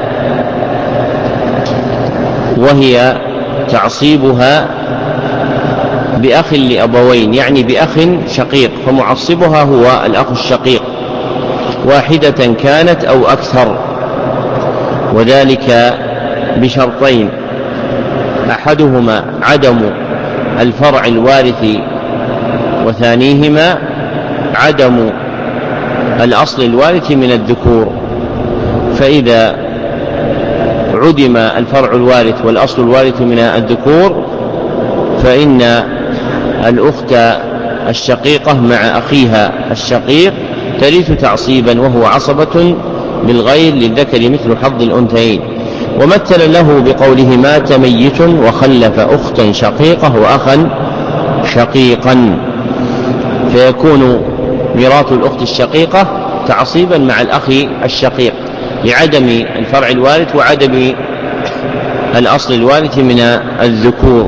وهي تعصيبها بأخ لأبوين، يعني بأخ شقيق، فمعصبها هو الأخ الشقيق، واحدة كانت أو أكثر، وذلك بشرطين: أحدهما عدم الفرع الوارث، وثانيهما عدم الأصل الوارث من الذكور. فإذا عدم الفرع الوارث والأصل الوارث من الذكور فإن الأخت الشقيقة مع أخيها الشقيق ترث تعصيبا، وهو عصبة بالغير للذكر مثل حظ الأنثيين. ومثل له بقوله: مات ميت وخلف أختا شقيقة وأخا شقيقا، فيكون ميراث الأخت الشقيقة تعصيبا مع الأخ الشقيق لعدم الفرع الوارث وعدم الأصل الوارث من الذكور.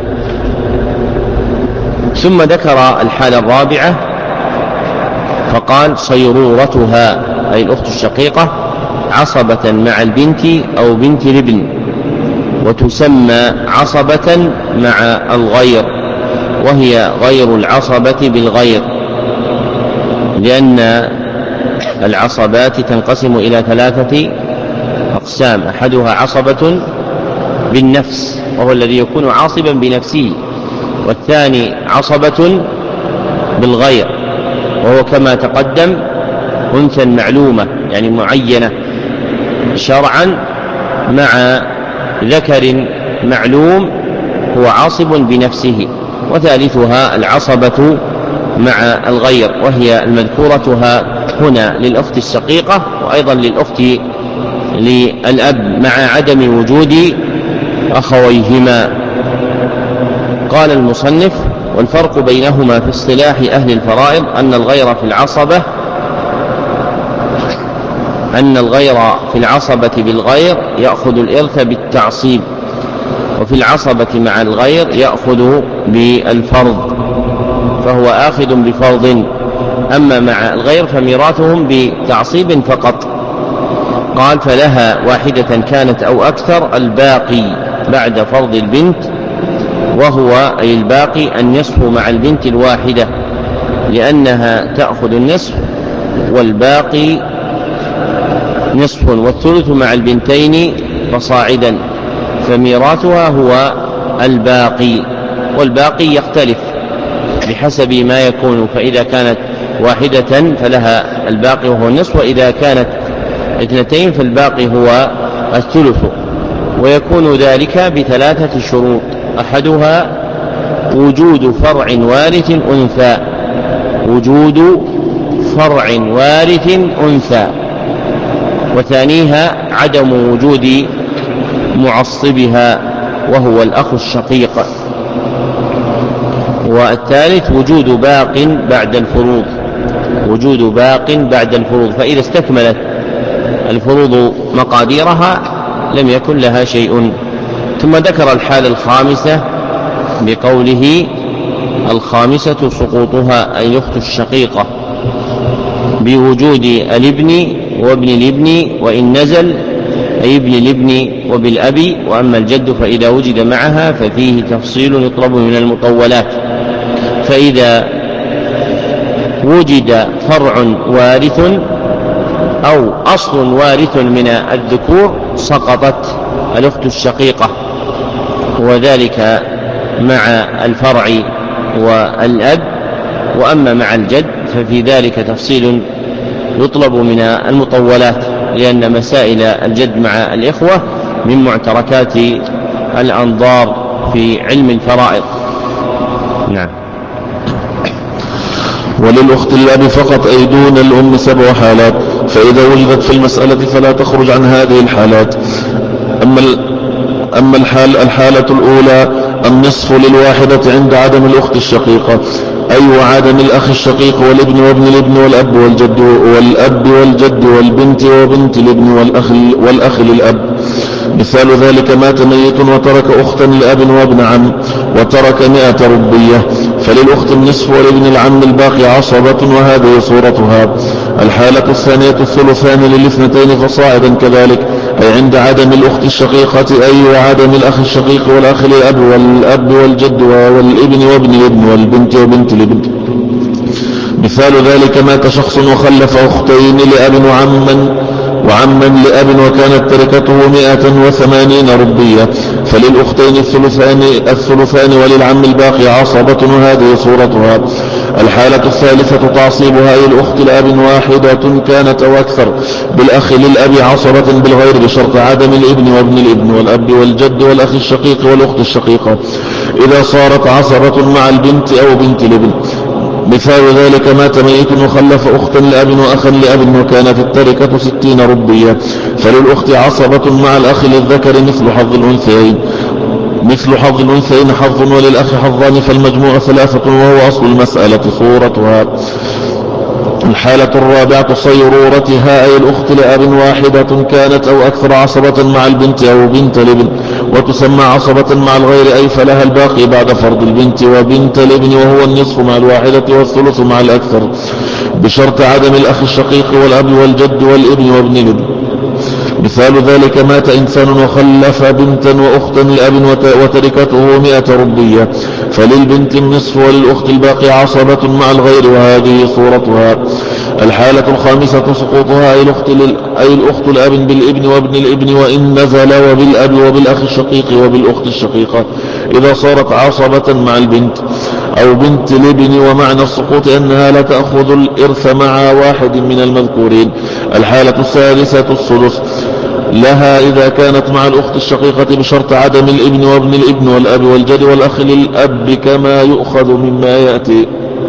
ثم ذكر الحالة الرابعة فقال: صيرورتها، أي الأخت الشقيقة، عصبة مع البنت أو بنت الابن، وتسمى عصبة مع الغير، وهي غير العصبة بالغير، لأن العصبات تنقسم إلى 3 أقسام: أحدها عصبة بالنفس وهو الذي يكون عاصبا بنفسه، والثاني عصبة بالغير وهو كما تقدم أنثى معلومة يعني معينة شرعا مع ذكر معلوم هو عاصب بنفسه، وثالثها العصبة مع الغير وهي المذكورة هنا للأخت الشقيقة وأيضا للأخت للأب مع عدم وجود أخويهما. قال المصنف: والفرق بينهما في اصطلاح أهل الفرائض أن الغير في العصبة بالغير يأخذ الإرث بالتعصيب، وفي العصبة مع الغير يأخذ بالفرض، فهو آخذ بفرض، أما مع الغير فميراثهم بتعصيب فقط. قال: فلها واحدة كانت أو أكثر الباقي بعد فرض البنت، وهو أي الباقي النصف مع البنت الواحدة، لأنها تأخذ النصف والباقي نصف، والثلث مع البنتين فصاعدا، فميراثها هو الباقي، والباقي يختلف بحسب ما يكون، فإذا كانت واحدة فلها الباقي وهو النصف، وإذا كانت 2 فالباقي هو الثلث. ويكون ذلك ب3 شروط: أحدها وجود فرع وارث أنثى، وثانيها عدم وجود معصبها وهو الأخ الشقيق، والثالث وجود باق بعد الفروض، فإذا استكملت الفروض مقاديرها لم يكن لها شيء. ثم ذكر الحالة الخامسة بقوله: الخامسة سقوطها، أي الأخت الشقيقة، بوجود الابن وابن الابن، وإن نزل أي ابن الابن وبالأب، وأما الجد فإذا وجد معها ففيه تفصيل يطلب من المطولات. فإذا وجد فرع وارث أو أصل وارث من الذكور سقطت الأخت الشقيقة، وذلك مع الفرع والأب، وأما مع الجد ففي ذلك تفصيل يطلب من المطولات، لأن مسائل الجد مع الإخوة من معتركات الأنظار في علم الفرائض. نعم. وللأخت الأب فقط أي دون الأم 7 حالات، فإذا وجدت في المسألة فلا تخرج عن هذه الحالات. أما الحالة الأولى النصف للواحدة عند عدم الأخت الشقيقة، أي وعدم الأخ الشقيق والابن وابن الابن والأب والجد والبنت وبنت الابن والأخ للأب. مثال ذلك مات ميت وترك أختا لأب وابن عم وترك 100 ربية، فللأخت النصف ولابن العم الباقي عصبة، وهذه صورتها. الحالة الثانية الثلثان للاثنتين فصاعدا كذلك، أي عند عدم الأخت الشقيقة، أي وعدم الأخ الشقيق والأخ للأب والأب والجد والابن وابن الابن والبنت وبنت الابن. مثال ذلك مات شخص وخلف أختين لأب وعما لأب وكانت تركته 180 ربية، فللأختين الثلثان وللعم الباقي عصبة، وهذه صورتها. الحالة الثالثة تعصيبها أي الأخت لأب واحدة كانت أو أكثر بالأخ للأب عصبة بالغير بشرط عدم الابن وابن الابن والأب والجد والأخ الشقيق والأخت الشقيقة، إذا صارت عصبة مع البنت أو بنت الابن. مثال ذلك مات ميت وخلف أختا لأب وأخا لأب وكانت التركة 60 ربية، فللأخت عصبة مع الأخ للذكر مثل حظ الأنثيين حظ وللأخ حظان، فالمجموع 3 وهو أصل المسألة صورتها. الحالة الرابعة صيرورتها أي الأخت لأب واحدة كانت أو أكثر عصبة مع البنت أو بنت الابن، وتسمى عصبة مع الغير، أي فلها الباقي بعد فرض البنت وبنت الابن، وهو النصف مع الواحدة والثلث مع الأكثر بشرط عدم الأخ الشقيق والأب والجد والابن وابن الابن. مثال ذلك مات إنسان وخلف بنتا وأختا لأب وتركته 100 ربية، فللبنت النصف وللأخت الباقي عصبة مع الغير، وهذه صورتها. الحالة الخامسة سقوطها أي الأخت لأب بالابن وابن الابن وإن نزل، وبالأب وبالأخ الشقيق وبالأخت الشقيقة، إذا صارت عصبة مع البنت أو بنت الابن. ومعنى السقوط أنها لا تأخذ الإرث مع واحد من المذكورين. الحالة السادسة الثلث لها إذا كانت مع الأخت الشقيقة بشرط عدم الابن وابن الابن والأب والجد والأخ للأب، كما يؤخذ مما يأتي.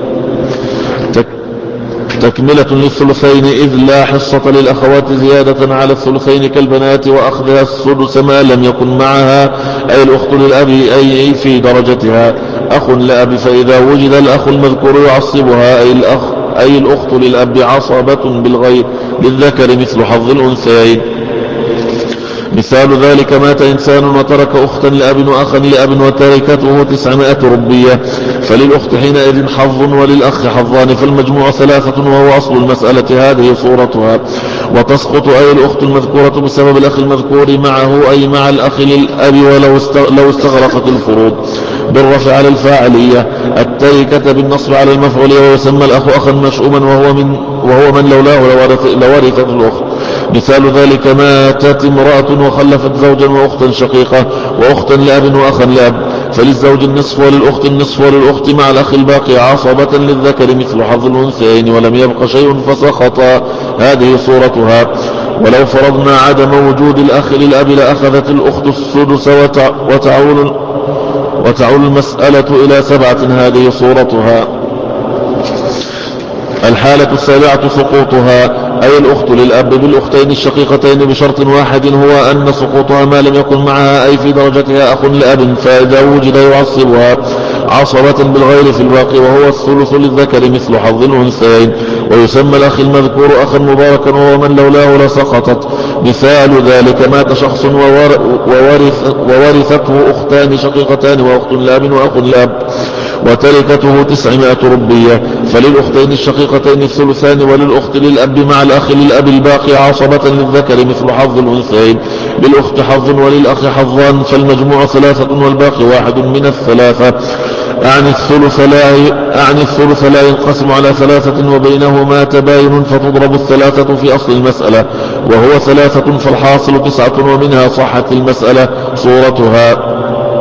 تكملة للثلثين إذ لا حصة للأخوات زيادة على الثلثين كالبنات، وأخذها السدس ما لم يكن معها أي الأخت للأب أي في درجتها أخ لأب، فإذا وجد الأخ المذكور يعصبها أي الأخت للأب عصبة بالغير للذكر مثل حظ الأنثيين. مثال ذلك مات إنسان وترك أختا لأب وأخا لأب وتركته 900 ربية، فللأخت حينئذ حظ وللأخ حظان، فالمجموع 3 وهو أصل المسألة، هذه صورتها. وتسقط أي الأخت المذكورة بسبب الأخ المذكور معه أي مع الأخ للأب ولو استغرقت الفروض بالرفع على الفاعلية، التركة بالنصب على المفعولية، ويسمى الأخ أخا مشؤوما وهو من لولاه لورثت الأخت. مثال ذلك ماتت امرأة وخلفت زوجا وأختا شقيقة وأختا لأب وأخا لأب، فللزوج النصف وللأخت النصف وللأخت مع الأخ الباقي عصبة للذكر مثل حظ الأنثيين، ولم يبق شيء فسقطا، هذه صورتها. ولو فرضنا عدم وجود الأخ للأب لأخذت الأخت السدس وتعول المسألة إلى 7، هذه صورتها. الحالة السابعة سقوطها أي الأخت للأب بالأختين الشقيقتين بشرط واحد، هو أن سقوطها ما لم يكن معها أي في درجتها أخ لأب، فإذا وجد يعصبها عصبة بالغير في الباقي، وهو الثلث للذكر مثل حظ الأنثيين، ويسمى الأخ المذكور أخا مباركا وهو من لولاه لسقطت. مثال ذلك مات شخص وورثته أختان شقيقتان وأخت لأب وأخ لأب وتركته 900 ربية، فللأختين الشقيقتين الثلثان وللأخت للأب مع الأخ للأب الباقي عصبة للذكر مثل حظ الأنثيين، للأخت حظ وللأخ حظان، فالمجموع 3 والباقي 1 من الثلاثة. أعني الثلث لا ينقسم على 3 وبينهما تباين، فتضرب 3 في أصل المسألة وهو 3، فالحاصل 9 ومنها صحت المسألة صورتها.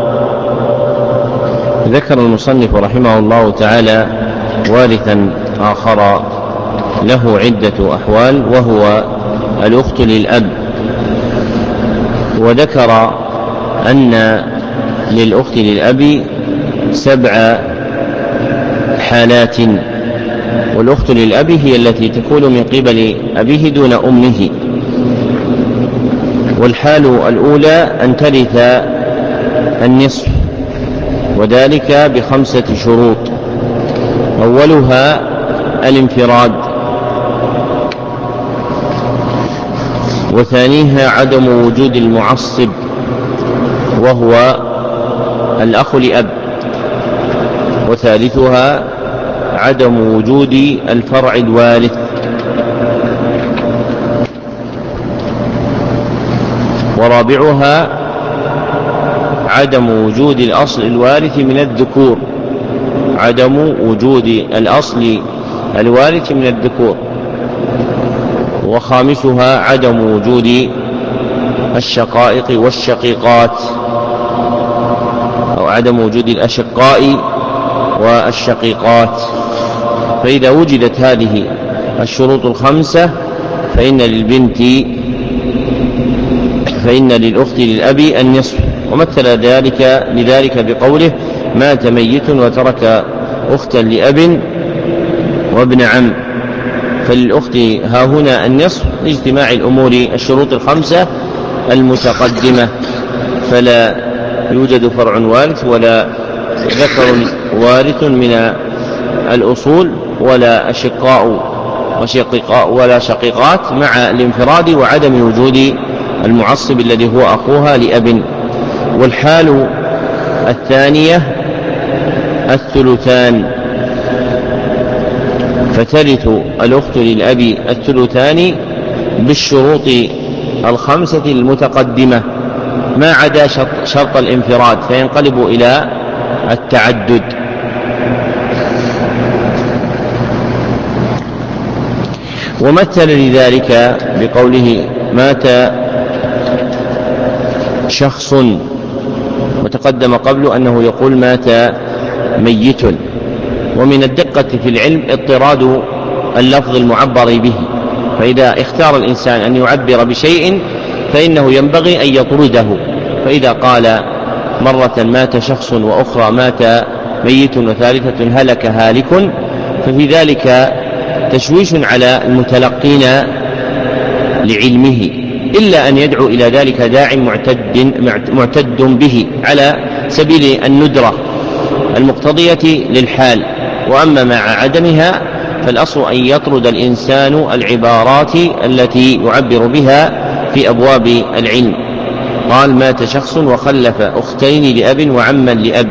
ذكر المصنف رحمه الله تعالى وارثا آخر له عدة أحوال، وهو الأخت للأب، وذكر أن للأخت للأب 7 حالات، والأخت للأب هي التي تكون من قبل أبيه دون أمه. والحال الأولى أن ترث النصف، وذلك ب5 شروط. أولها الانفراد، وثانيها عدم وجود المعصب وهو الأخ لأب، وثالثها عدم وجود الفرع الوارث، ورابعها عدم وجود الأصل الوارث من الذكور، عدم وجود الأصل الوارث من الذكور، وخامسها عدم وجود الشقائق والشقيقات، أو عدم وجود الأشقاء والشقيقات. فإذا وجدت هذه الشروط ال5 فإن للأخت للأب النصف. ومثل لذلك بقوله: مات ميت وترك أختا لأب وابن عم. فللأخت هاهنا النصف لاجتماع الأمور الشروط ال5 المتقدمة، فلا يوجد فرع وارث ولا ذكر وارث من الأصول ولا أشقاء ولا شقيقات، مع الانفراد وعدم وجود المعصب الذي هو أخوها لأب. والحال الثانية الثلثان، فترث الأخت للأب الثلثان بالشروط ال5 المتقدمة ما عدا شرط الانفراد، فينقلب إلى التعدد. ومثل لذلك بقوله: مات شخص، وتقدم قبل أنه يقول مات ميت. ومن الدقة في العلم اضطراد اللفظ المعبر به، فإذا اختار الإنسان أن يعبر بشيء فإنه ينبغي أن يطرده. فإذا قال مرة مات شخص، وأخرى مات ميت، وثالثة هلك هالك، ففي ذلك تشويش على المتلقين لعلمه، إلا أن يدعو إلى ذلك داع معتد به على سبيل الندرة المقتضية للحال. وأما مع عدمها فالأصل أن يطرد الإنسان العبارات التي يعبر بها في أبواب العلم. قال: مات شخص وخلف أختين لأب وعما لأب،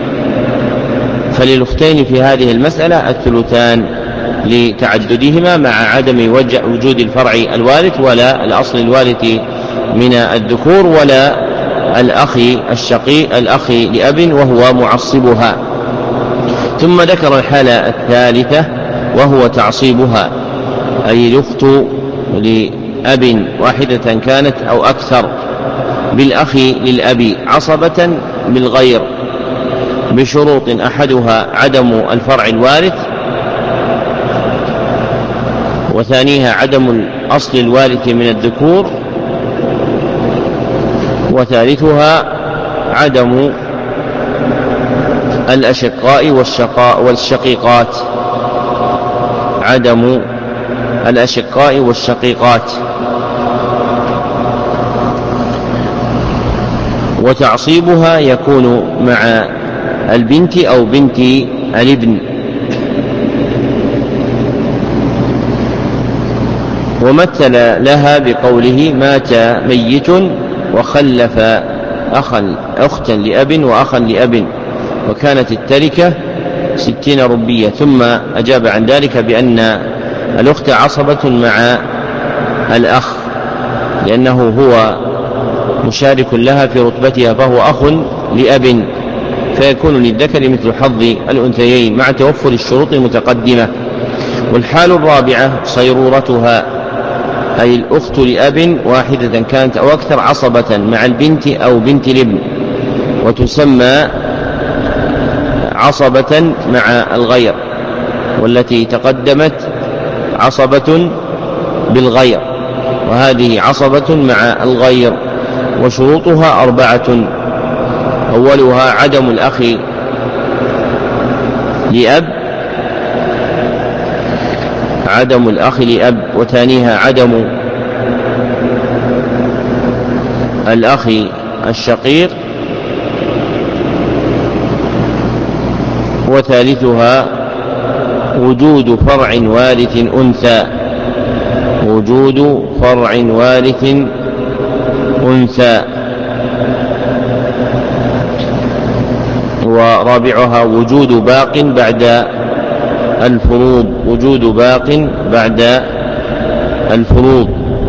فللأختين في هذه المسألة الثلثان لتعددهما مع عدم وجود الفرع الوارث ولا الأصل الوارث من الذكور ولا الأخ الشقيق الأخ لأب وهو معصبها. ثم ذكر الحالة الثالثة وهو تعصيبها، أي الأخت لأب واحدة كانت أو أكثر بالأخ للأب عصبة بالغير بشروط: أحدها عدم الفرع الوارث، وثانيها عدم الأصل الوارث من الذكور، وثالثها عدم الأشقاء والشقيقات، عدم الأشقاء والشقيقات. وتعصيبها يكون مع البنت أو بنت الابن. ومثل لها بقوله: مات ميت وخلف أختا لأب وأخا لأب، وكانت التركة 60 ربية. ثم أجاب عن ذلك بأن الأخت عصبة مع الأخ، لأنه هو مشارك لها في رتبتها، فهو أخ لأب، فيكون للذكر مثل حظ الأنثيين مع توفر الشروط المتقدمة. والحال الرابعة صيرورتها، أي الأخت لأب واحدة كانت أو أكثر عصبة مع البنت أو بنت الابن، وتسمى عصبة مع الغير، والتي تقدمت عصبة بالغير، وهذه عصبة مع الغير. وشروطها 4: أولها عدم الأخ لأب، عدم الأخ لأب، وثانيها عدم الأخ الشقيق، وثالثها وجود فرع وارث أنثى، وجود فرع وارث أنثى، ورابعها وجود باق بعد الفروض، وجود باق بعد الفروض،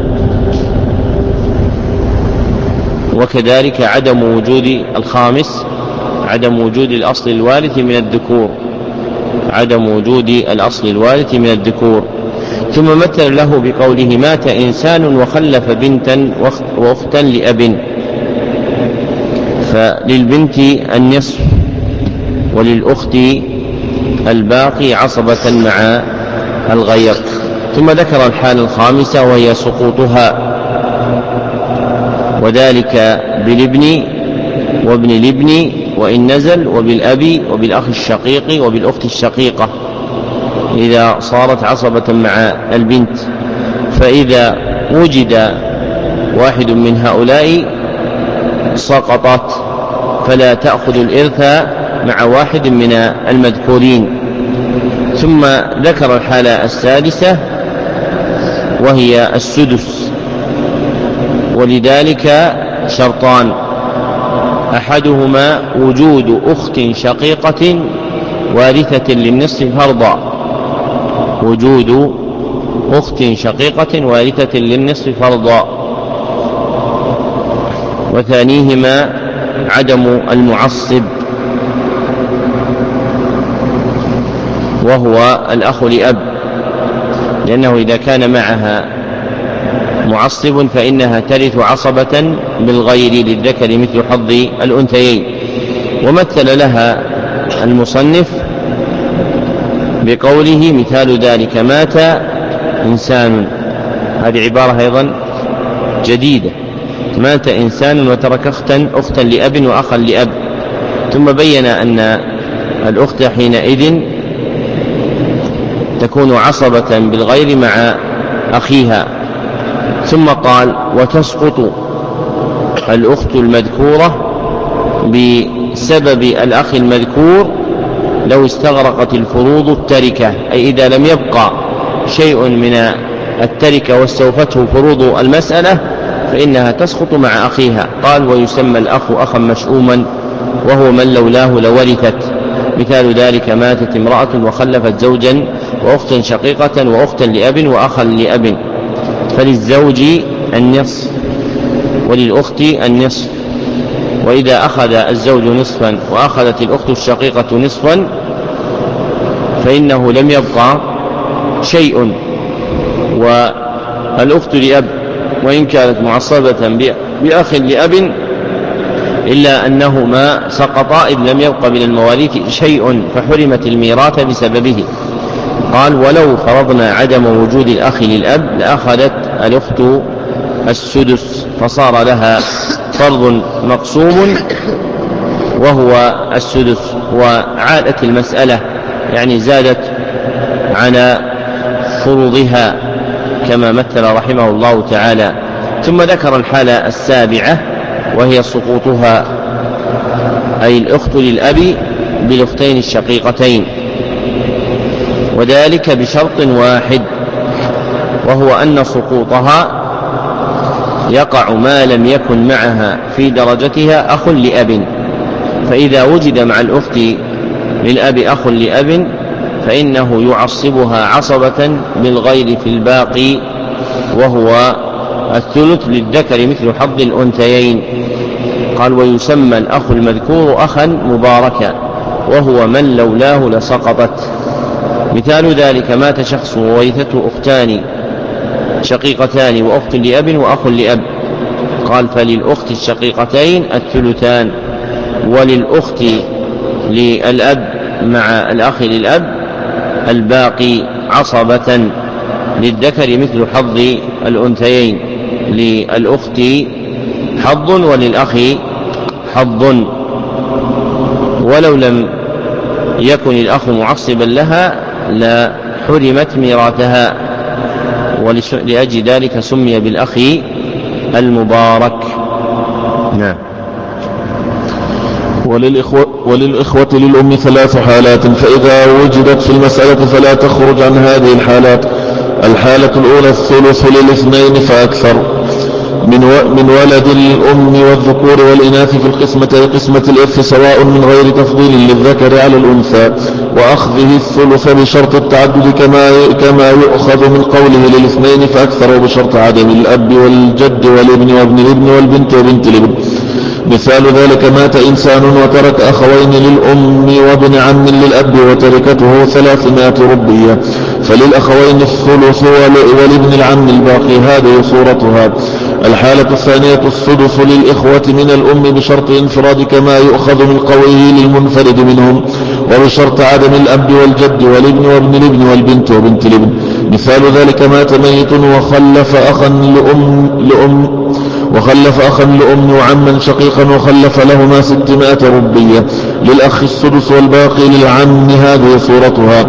وكذلك عدم وجود الخامس عدم وجود الأصل الوارث من الذكور، عدم وجود الأصل الوارث من الذكور. ثم مثل له بقوله مات إنسان وخلف بنتا وأختا لأب، فللبنت النصف وللأخت الباقي عصبة مع الغير. ثم ذكر الحالة الخامسة وهي سقوطها، وذلك بالابن وابن الابن وإن نزل، وبالأب وبالأخ الشقيق وبالأخت الشقيقة إذا صارت عصبة مع البنت. فإذا وجد واحد من هؤلاء سقطت، فلا تأخذ الإرث مع واحد من المذكورين. ثم ذكر الحالة السادسة وهي السدس، ولذلك شرطان: أحدهما وجود أخت شقيقة وارثة للنصف فرضا، وجود أخت شقيقة وارثة للنصف فرضا، وثانيهما عدم المعصب وهو الأخ لأب، لأنه إذا كان معها معصب فإنها ترث عصبة بالغير للذكر مثل حظ الأنثيين. ومثل لها المصنف بقوله مثال ذلك مات إنسان، هذه عبارة أيضا جديدة، مات إنسان وترك أختا لأب وأخا لأب، ثم بين أن الأخت حينئذ تكون عصبة بالغير مع أخيها. ثم قال وتسقط الأخت المذكورة بسبب الأخ المذكور لو استغرقت الفروض التركة، أي إذا لم يبقى شيء من التركة واستوفته فروض المسألة فإنها تسقط مع أخيها. قال ويسمى الأخ أخا مشؤوما وهو من لولاه لورثت، مثال ذلك ماتت امرأة وخلفت زوجا وأختا شقيقة وأختا لأب وأخا لأب، فللزوج النصف وللأخت النصف، وإذا أخذ الزوج نصفا وأخذت الأخت الشقيقة نصفا فإنه لم يبقى شيء. والأخت لأب وإن كانت معصبة بأخ لأب إلا أنهما سقطا إذ لم يبق من المواريث شيء فحرمت الميراث بسببه. قال ولو فرضنا عدم وجود الأخ للأب لأخذت الأخت السدس فصار لها فرض مقسوم وهو السدس، وعادت المسألة يعني زادت على فروضها كما مثل رحمه الله تعالى. ثم ذكر الحالة السابعة وهي سقوطها، أي الأخت للأب بالأختين الشقيقتين، وذلك بشرط واحد وهو أن سقوطها يقع ما لم يكن معها في درجتها أخ لأب، فإذا وجد مع الأخت للأب أخ لأب فإنه يعصبها عصبة بالغير في الباقي وهو الثلث للذكر مثل حظ الأنثيين. قال ويسمى الأخ المذكور أخا مباركا وهو من لولاه لسقطت، مثال ذلك مات شخص وورثته أختان شقيقتان وأخت لأب وأخ لأب، قال فللأخت الشقيقتين الثلثان وللأخت للأب مع الأخ للأب الباقي عصبة للذكر مثل حظ الأنثيين، للأخت حظ وللأخ حظ. ولو لم يكن الأخ معصبا لها لحرمت ميراثها، ولأجل ذلك سمي بالأخ المبارك. نعم. وللإخوة للأم 3 حالات، فإذا وجدت في المسألة فلا تخرج عن هذه الحالات. الحالة الأولى الثلث للاثنين فأكثر من ولد الأم والذكور والإناث في القسمة أي قسمة الإرث، سواء من غير تفضيل للذكر على الأنثى، وأخذه الثلث بشرط التعدد كما يؤخذ من قوله للاثنين فأكثر، وبشرط عدم الأب والجد والابن وابن الابن والبنت وبنت الابن. مثال ذلك: مات إنسان وترك أخوين للأم وابن عم للأب وتركته 300 ربية، فللأخوين الثلث ولابن العم الباقي. هذه صورتها. الحالة الثانية السدس للإخوة من الأم بشرط انفراد كما يؤخذ من قوله للمنفرد منهم، وبشرط عدم الأب والجد والابن وابن الابن والبنت وبنت الابن. مثال ذلك: مات ميت وخلف أخا لأم وعما شقيقا وخلف لهما 600 ربية، للأخ السدس والباقي للعم. هذه صورتها.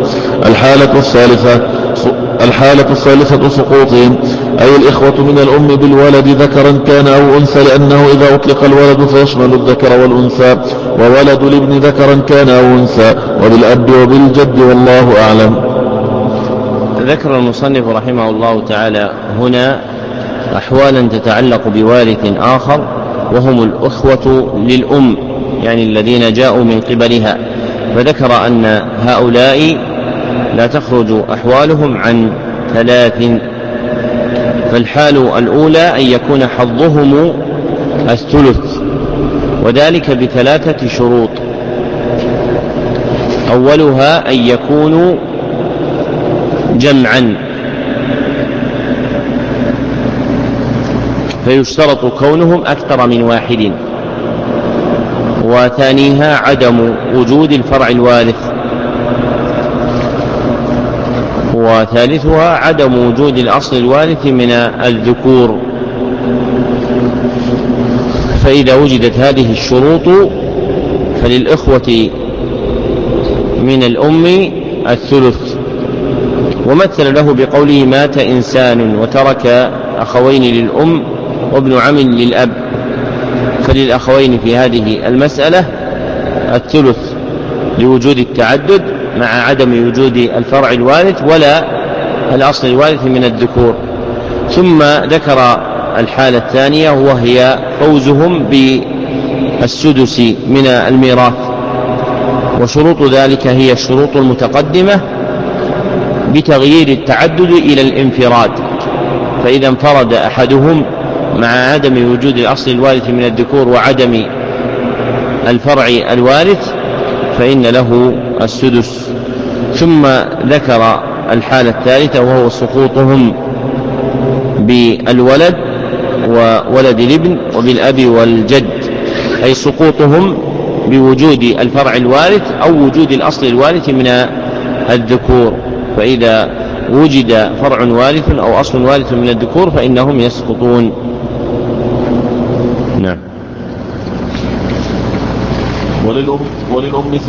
الحالة الثالثة سقوطهم، أي الإخوة من الأم بالولد ذكرا كان أو أنثى، لأنه إذا أطلق الولد فيشمل الذكر والأنثى، وولد الابن ذكرا كان أو أنثى، وبالأب وبالجد، والله أعلم. ذكر المصنف رحمه الله تعالى هنا أحوالا تتعلق بوارث آخر، وهم الأخوة للأم، يعني الذين جاءوا من قبلها، فذكر أن هؤلاء لا تخرج أحوالهم عن 3. فالحال الأولى أن يكون حظهم الثلث، وذلك ب3 شروط. أولها أن يكونوا جمعا، فيشترط كونهم أكثر من واحد. وثانيها عدم وجود الفرع الوارث. وثالثها عدم وجود الأصل الوارث من الذكور. فإذا وجدت هذه الشروط فللإخوة من الأم الثلث. ومثل له بقوله: مات إنسان وترك أخوين للأم وابن عم للأب، فللأخوين في هذه المسألة الثلث لوجود التعدد مع عدم وجود الفرع الوارث ولا الأصل الوارث من الذكور. ثم ذكر الحالة الثانية، وهي فوزهم بالسدس من الميراث، وشروط ذلك هي الشروط المتقدمة بتغيير التعدد إلى الانفراد. فإذا انفرد أحدهم مع عدم وجود الأصل الوارث من الذكور وعدم الفرع الوارث فإن له السدس. ثم ذكر الحالة الثالثة، وهو سقوطهم بالولد وولد الابن وبالأب والجد، أي سقوطهم بوجود الفرع الوارث أو وجود الأصل الوارث من الذكور. فإذا وجد فرع وارث أو أصل وارث من الذكور فإنهم يسقطون. نعم. وللأم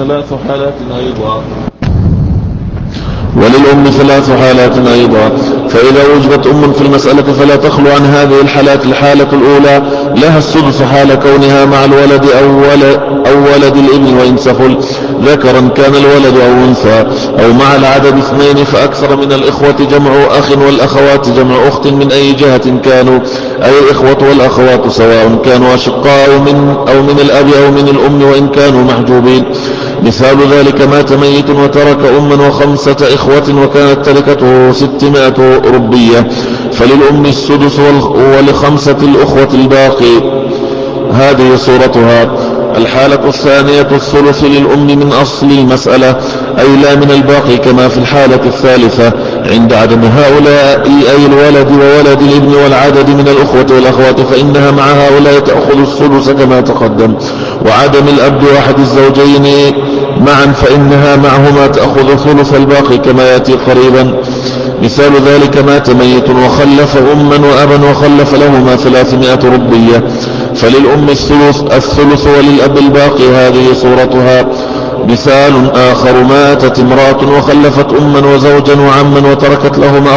3 حالات أيضا. فإذا وجدت أم في المسألة فلا تخلو عن هذه الحالات. الحالة الأولى لها السدس حال كونها مع الولد أو ولد الابن، وإن سفل ذكرا كان الولد أو أنثى، أو مع العدد 2 فأكثر من الإخوة جمع أخ والأخوات جمع أخت من أي جهة كانوا، أي الإخوة والأخوات سواء كانوا أشقاء أو من الأب أو من الأم وإن كانوا محجوبين. مثال ذلك: مات ميت وترك أما و5 إخوة وكانت تركته 600 ربية، فللأم السدس ول5 الأخوة الباقي. هذه صورتها. الحالة الثانية الثلث للأم من أصل المسألة، أي لا من الباقي كما في الحالة الثالثة، عند عدم هؤلاء أي الولد وولد الابن والعدد من الأخوة والأخوات، فإنها مع هؤلاء تأخذ السدس كما تقدم. وعدم الأب وأحد الزوجين معا فإنها معهما تأخذ ثلث الباقي كما يأتي قريبا. مثال ذلك: مات ميت وخلف أما وأبا وخلف لهما 300 ربية، فللأم الثلث وللأب الباقي. هذه صورتها. مثال آخر: ماتت امرأة وخلفت أما وزوجا وعما وتركت لهما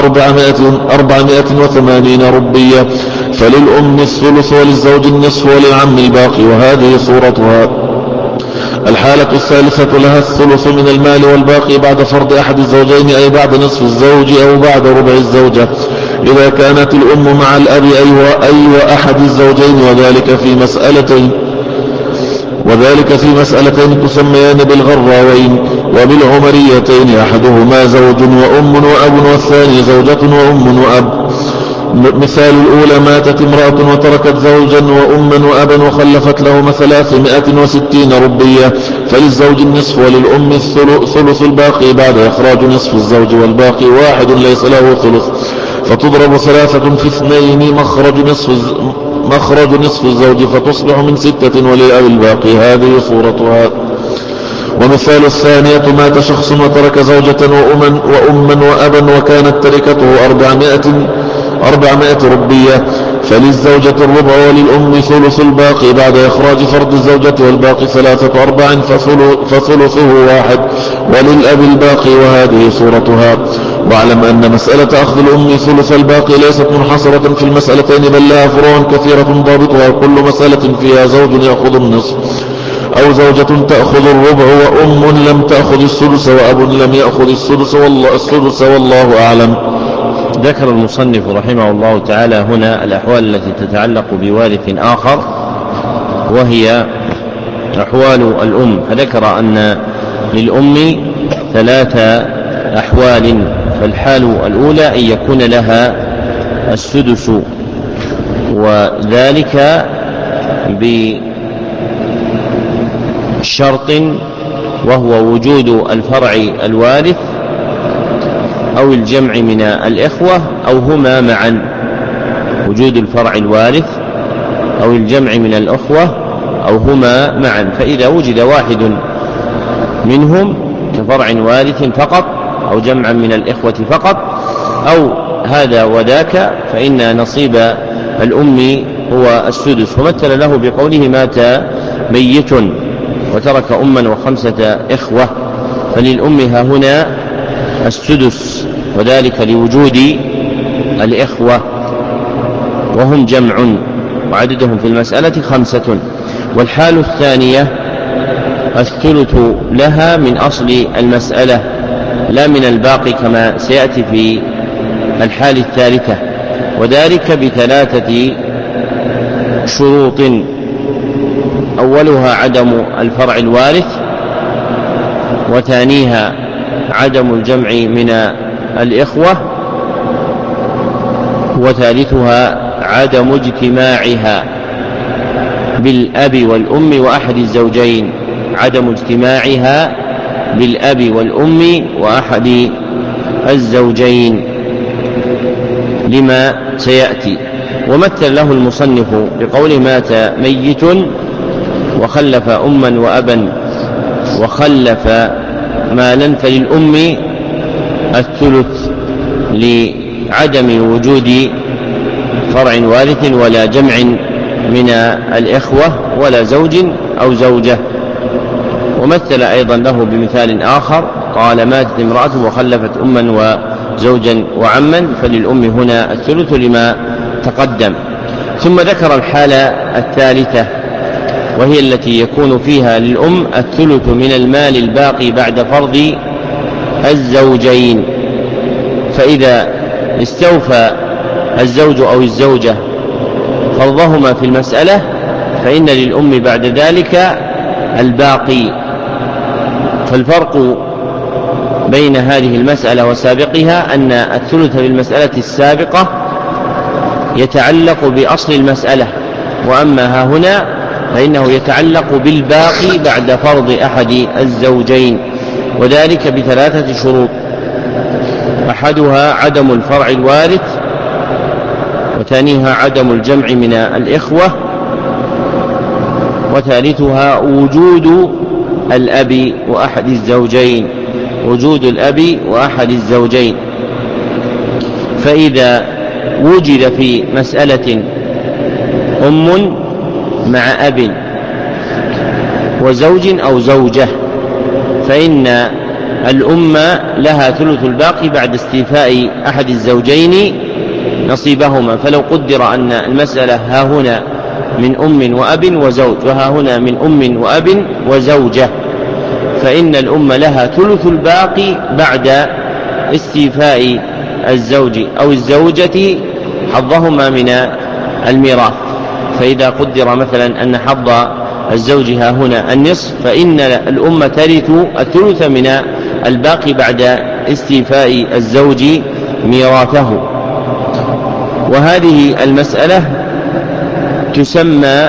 480 ربية، فللأم الثلث وللزوج النصف وللعم الباقي، وهذه صورتها. الحالة الثالثة: لها الثلث من المال والباقي بعد فرض أحد الزوجين، أي بعد نصف الزوج أو بعد ربع الزوجة، إذا كانت الأم مع الأب أي أحد الزوجين، وذلك في مسألتين تسميان بالغراوين وبالعمريتين، أحدهما زوج وأم وأب، والثاني زوجة وأم وأب. مثال الأولى: ماتت امرأة وتركت زوجا وأما وأبا وخلفت لهما 360 ربية، فللزوج النصف وللأم ثلث الباقي بعد إخراج نصف الزوج، والباقي واحد ليس له ثلث، فتضرب 3 في 2 مخرج نصف الزوج، فتصبح من 6 وللأب الباقي. هذه صورتها. ومثال الثانية: مات شخص وترك زوجة وأما وأبا وكانت تركته 400 ربية، فللزوجة الربع وللأم ثلث الباقي بعد إخراج فرض الزوجة، والباقي 3/4 فثلثه 1 وللأب الباقي. وهذه صورتها. واعلم أن مسألة أخذ الأم ثلث الباقي ليست منحصرة في المسألتين، بل لها فروع كثيرة ضابطها كل مسألة فيها زوج يأخذ النصف، أو زوجة تأخذ الربع، وأم لم تأخذ السدس، وأب لم يأخذ السدس والله أعلم. ذكر المصنف رحمه الله تعالى هنا الأحوال التي تتعلق بوارث آخر، وهي أحوال الأم، فذكر أن للأم 3 أحوال. فالحال الأولى أن يكون لها السدس، وذلك بشرط وهو وجود الفرع الوارث أو الجمع من الإخوة أو هما معا، وجود الفرع الوارث أو الجمع من الأخوة أو هما معا. فإذا وجد واحد منهم كفرع وارث فقط أو جمعا من الإخوة فقط أو هذا وذاك، فإن نصيب الأم هو السدس. ومثل له بقوله: مات ميت وترك أما و5 إخوة، فللأم ها هنا السدس، وذلك لوجود الإخوة وهم جمع وعددهم في المسألة 5. والحال الثانية: الثلث لها من أصل المسألة لا من الباقي كما سيأتي في الحال الثالثة، وذلك ب3 شروط: أولها عدم الفرع الوارث، وثانيها عدم الجمع من الإخوة، وثالثها عدم اجتماعها بالأب والأم وأحد الزوجين، عدم اجتماعها بالأب والأم وأحد الزوجين لما سيأتي. ومثل له المصنف بقول: مات ميت وخلف أما وأبا وخلف مالا، فللأم الثلث لعدم وجود فرع وارث ولا جمع من الإخوة ولا زوج أو زوجة. ومثل أيضا له بمثال آخر، قال: ماتت امرأة وخلفت أما وزوجا وعما، فللأم هنا الثلث لما تقدم. ثم ذكر الحالة الثالثة، وهي التي يكون فيها للأم الثلث من المال الباقي بعد فرض الزوجين، فإذا استوفى الزوج أو الزوجة فرضهما في المسألة فإن للأم بعد ذلك الباقي. فالفرق بين هذه المسألة وسابقها أن الثلث في المسألة السابقة يتعلق بأصل المسألة، وأما ها هنا فإنه يتعلق بالباقي بعد فرض أحد الزوجين، وذلك ب3 شروط: أحدها عدم الفرع الوارث، وثانيها عدم الجمع من الإخوة، وثالثها وجود الأب وأحد الزوجين، وجود الأب وأحد الزوجين. فإذا وجد في مسألة أم مع أب وزوج أو زوجة فإن الأم لها ثلث الباقي بعد استيفاء أحد الزوجين نصيبهما. فلو قدر أن المسألة ها هنا من أم وأب وزوج وها هنا من أم وأب وزوجة، فإن الأم لها ثلث الباقي بعد استيفاء الزوج أو الزوجة حظهما من الميراث. فإذا قدر مثلا أن حظ الزوج ها هنا النصف، فإن الأم ترث الثلث من الباقي بعد استيفاء الزوج ميراثه. وهذه المسألة تسمى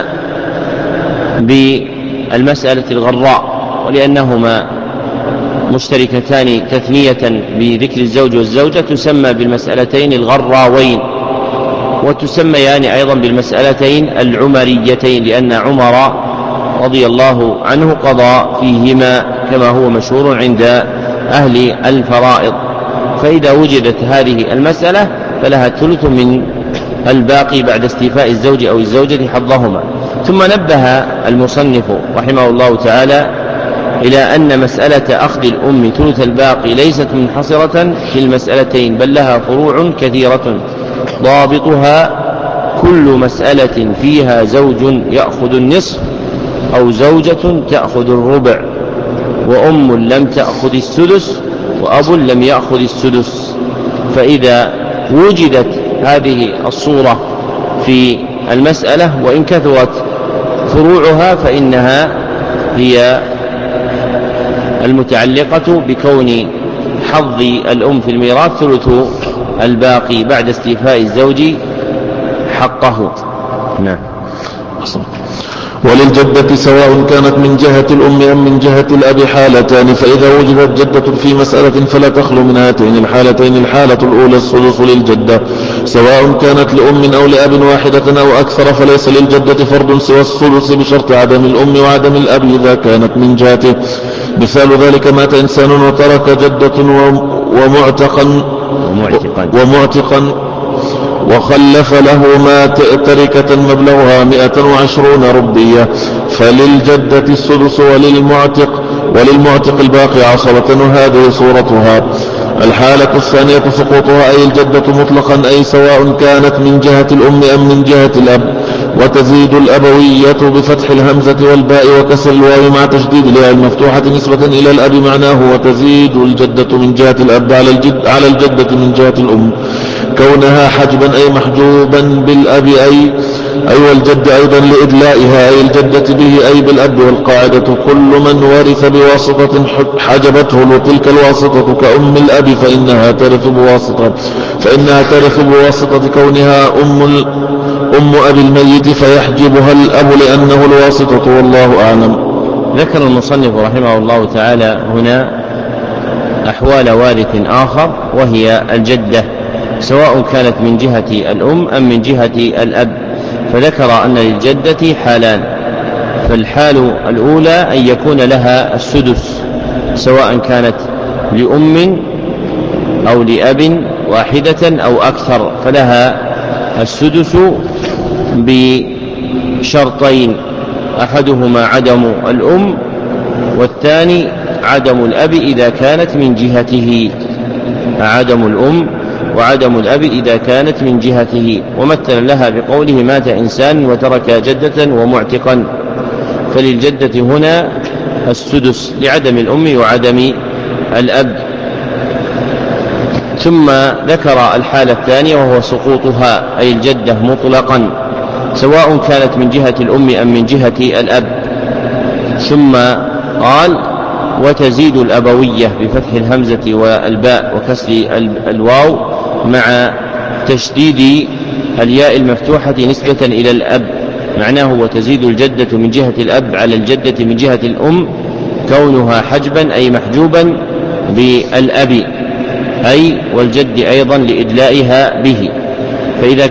بالمسألة الغراء، ولأنهما مشتركتان تثنية بذكر الزوج والزوجة تسمى بالمسألتين الغراوين، وتسميان أيضا بالمسألتين العمريتين، لأن عمر رضي الله عنه قضى فيهما كما هو مشهور عند أهل الفرائض. فإذا وجدت هذه المسألة فلها الثلث من الباقي بعد استيفاء الزوج أو الزوجة حظهما. ثم نبه المصنف رحمه الله تعالى إلى أن مسألة أخذ الأم ثلث الباقي ليست منحصرة في المسألتين، بل لها فروع كثيرة ضابطها كل مسألة فيها زوج يأخذ النصف أو زوجة تأخذ الربع وأم لم تأخذ السدس وأب لم يأخذ السدس. فإذا وجدت هذه الصورة في المسألة وإن كثرت فروعها فإنها هي المتعلقة بكون حظ الأم في الميراث ثلث الباقي بعد استيفاء الزوج حقه. نعم. وللجدة سواء كانت من جهة الأم أم من جهة الأب حالتان، فإذا وجدت جدة في مسألة فلا تخلو من هاتين الحالتين. الحالة الأولى السدس للجدة سواء كانت لأم أو لأب واحدة أو أكثر، فليس للجدة فرد سوى السدس بشرط عدم الأم وعدم الأب إذا كانت من جهته. مثال ذلك مات إنسان وترك جدة ومعتقا وخلف له ما تركة مبلغها 120 ربية، فللجدة السدس وللمعتق الباقي عصبة، وهذه صورتها. الحالة الثانية سقوطها أي الجدة مطلقا، أي سواء كانت من جهة الأم أم من جهة الأب، وتزيد الأبوية بفتح الهمزة والباء وكسر الواو مع تشديد الياء المفتوحة نسبة إلى الأب معناه، وتزيد الجدة من جهة الأب على الجدة من جهة الأم، كونها حجبا أي محجوبا بالأب أي والجد أيضا لإدلائها أي الجدة به أي بالأب. والقاعدة كل من ورث بواسطة حجبته، وتلك الواسطة كأم الأب فإنها ترث بواسطة كونها أم أبي الميت فيحجبها الأب لأنه الواسطة، والله أعلم. ذكر المصنف رحمه الله تعالى هنا أحوال وارث آخر وهي الجدة، سواء كانت من جهة الأم أم من جهة الأب. فذكر أن للجدة حالان، فالحال الأولى أن يكون لها السدس سواء كانت لأم أو لأب واحدة أو أكثر، فلها السدس بشرطين، أحدهما عدم الأم والثاني عدم الأب إذا كانت من جهته، عدم الأم وعدم الأب إذا كانت من جهته. ومثل لها بقوله مات إنسان وترك جدة ومعتقا، فللجدة هنا السدس لعدم الأم وعدم الأب. ثم ذكر الحالة الثانية وهو سقوطها أي الجدة مطلقا، سواء كانت من جهة الأم أم من جهة الأب. ثم قال وتزيد الأبوية بفتح الهمزة والباء وكسر الواو مع تشديد الياء المفتوحة نسبة إلى الأب، معناه وتزيد الجدة من جهة الأب على الجدة من جهة الأم، كونها حجبا أي محجوبا بالأب أي والجد أيضا لإدلائها به. فإذا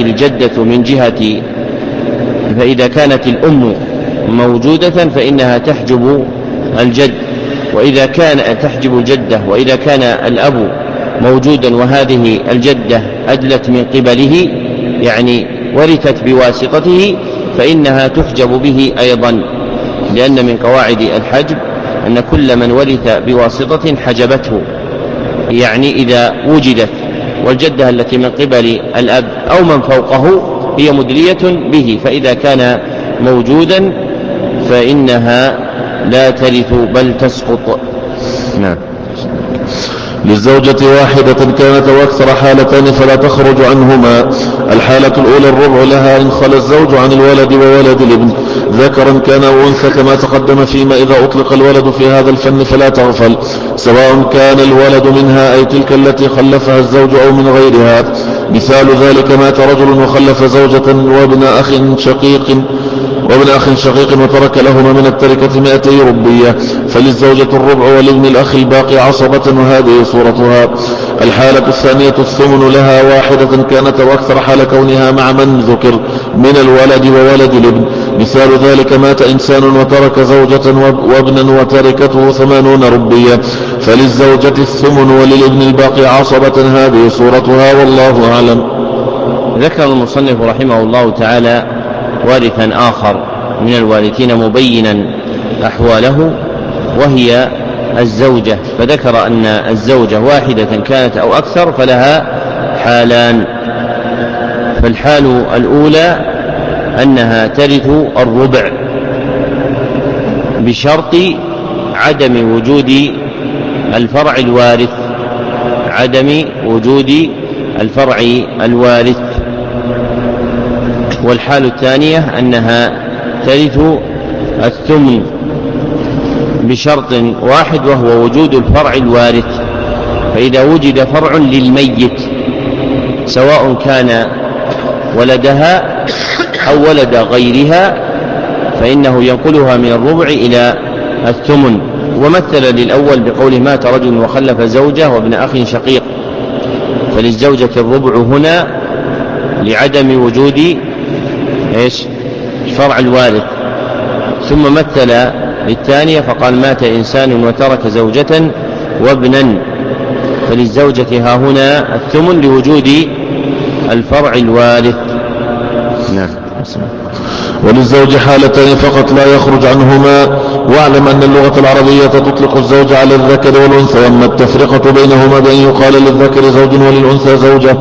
كانت الأم موجودة فإنها تحجب الجد، وإذا كان تحجب الجدة، وإذا كان الأب موجودا وهذه الجدة أدلت من قبله يعني ورثت بواسطته، فإنها تحجب به أيضا، لأن من قواعد الحجب أن كل من ورث بواسطة حجبته، يعني إذا وجدت، والجدة التي من قبل الأب أو من فوقه هي مدلية به، فإذا كان موجودا فإنها لا ترث بل تسقط. نعم. للزوجة واحدة كانت وأكثر حالتان فلا تخرج عنهما. الحالة الأولى الربع لها إن خلى الزوج عن الولد وولد الابن ذكرا كان أو أنثى كما تقدم فيما إذا أطلق الولد في هذا الفن فلا تغفل، سواء كان الولد منها أي تلك التي خلفها الزوج أو من غيرها. مثال ذلك مات رجل وخلف زوجة وابن أخ شقيق وترك لهما من التركة 200 ربية، فللزوجة الربع ولابن الأخ الباقي عصبة، وهذه صورتها. الحالة الثانية الثمن لها واحدة كانت وأكثر حال كونها مع من ذكر من الولد وولد الابن. مثال ذلك مات إنسان وترك زوجة وابنا وتركته 80 ربية، فللزوجة الثمن وللابن الباقي عصبة، هذه صورتها والله أعلم. ذكر المصنف رحمه الله تعالى وارثا آخر من الوارثين مبينا أحواله وهي الزوجة، فذكر أن الزوجة واحدة كانت أو أكثر فلها حالان. فالحال الأولى أنها ترث الربع بشرط عدم وجود الفرع الوارث، عدم وجود الفرع الوارث. والحال الثانية أنها ترث الثمن بشرط واحد وهو وجود الفرع الوارث، فإذا وجد فرع للميت سواء كان ولدها أو ولد غيرها فإنه ينقلها من الربع إلى الثمن. ومثل للأول بقوله مات رجل وخلف زوجة وابن أخ شقيق، فللزوجة الربع هنا لعدم وجود فرع الوارث. ثم مثل للثانية فقال مات إنسان وترك زوجة وابنا، فللزوجة ها هنا الثمن لوجود الفرع الوارث. نعم. وللزوج حالتان فقط لا يخرج عنهما. واعلم أن اللغة العربية تطلق الزوج على الذكر والأنثى، أما التفرقة بينهما بأن يقال للذكر زوج وللأنثى زوجة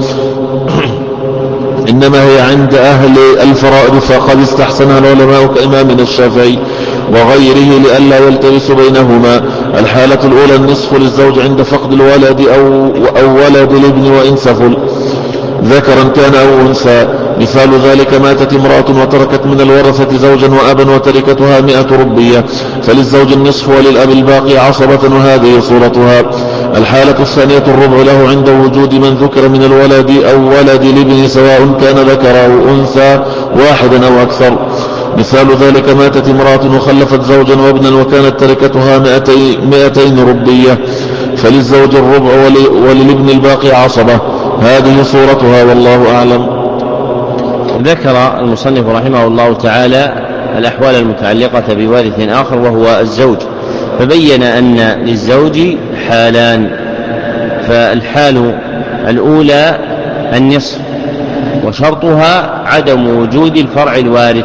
إنما هي عند أهل الفرائض، فقد استحسنها العلماء كإمامنا الشافعي وغيره لئلا يلتبس بينهما. الحالة الأولى النصف للزوج عند فقد الولد أو ولد الابن وإن سفل ذكرا كان أو أنثى. مثال ذلك ماتت امرأة وتركت من الورثة زوجا وأبا وتركتها 100 ربية، فللزوج النصف وللأب الباقي عصبة، وهذه صورتها. الحالة الثانية الربع له عند وجود من ذكر من الولد أو ولد الابن سواء كان ذكر أو أنثى واحدا أو أكثر. مثال ذلك ماتت امرأة وخلفت زوجا وابنا وكانت تركتها 200 ربية، فللزوج الربع وللابن الباقي عصبة، هذه صورتها والله أعلم. ذكر المصنف رحمه الله تعالى الأحوال المتعلقة بوارث آخر وهو الزوج، فبين أن للزوج حالان. فالحال الأولى النصف وشرطها عدم وجود الفرع الوارث،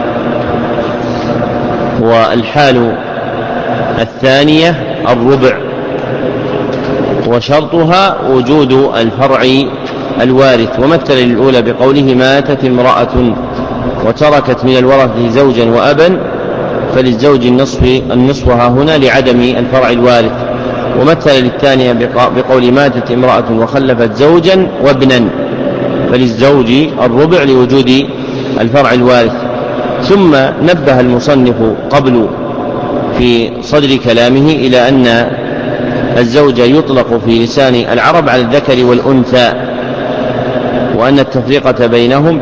والحال الثانية الربع وشرطها وجود الفرع الوارث. ومثل الأولى بقوله ماتت امرأة وتركت من الورثة زوجا وأبا، فللزوج النصف ها هنا لعدم الفرع الوارث. ومثل للثانية بقول ماتت امرأة وخلفت زوجا وابنا، فللزوج الربع لوجود الفرع الوارث. ثم نبه المصنف قبل في صدر كلامه إلى أن الزوج يطلق في لسان العرب على الذكر والأنثى، وأن التفرقة بينهم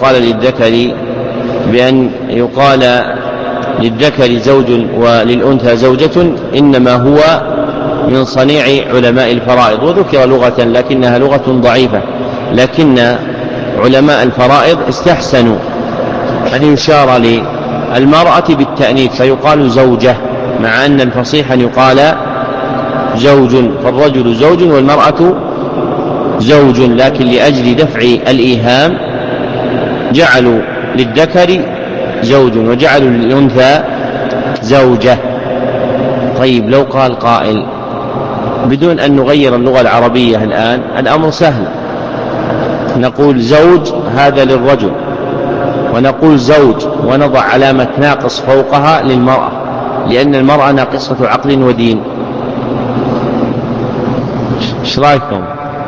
بأن يقال للذكر زوج وللأنثى زوجة إنما هو من صنيع علماء الفرائض، وذكر لغة لكنها لغة ضعيفة، لكن علماء الفرائض استحسنوا أن يشار للمرأة بالتأنيث فيقال زوجة، مع أن الفصيح أن يقال زوج، فالرجل زوج والمرأة زوج، لكن لأجل دفع الإيهام جعلوا للذكر زوج وجعلوا للأنثى زوجة. طيب لو قال قائل بدون أن نغير اللغة العربية الآن الأمر سهل، نقول زوج هذا للرجل، ونقول زوج ونضع علامة ناقص فوقها للمرأة، لأن المرأة ناقصة عقل ودين. ايش رايكم؟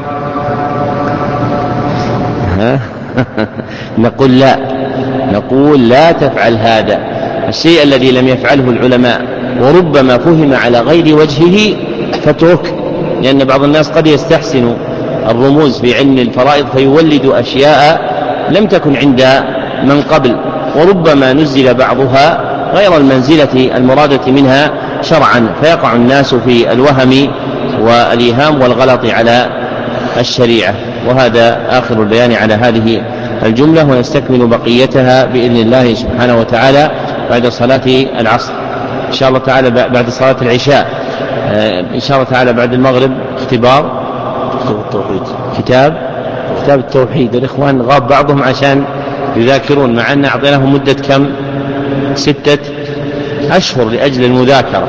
نقول لا تفعل هذا الشيء الذي لم يفعله العلماء وربما فهم على غير وجهه فاترك، لأن بعض الناس قد يستحسن الرموز في علم الفرائض فيولد أشياء لم تكن عند من قبل، وربما نزل بعضها غير المنزلة المرادة منها شرعا، فيقع الناس في الوهم والإيهام والغلط على الشريعة. وهذا آخر البيان على هذه الجملة، ونستكمل بقيتها بإذن الله سبحانه وتعالى بعد صلاة العصر إن شاء الله تعالى، بعد صلاة العشاء إن شاء الله تعالى. بعد المغرب اختبار كتاب التوحيد. الإخوان غاب بعضهم عشان يذاكرون، مع أن أعطيناهم مدة كم 6 أشهر لأجل المذاكرة،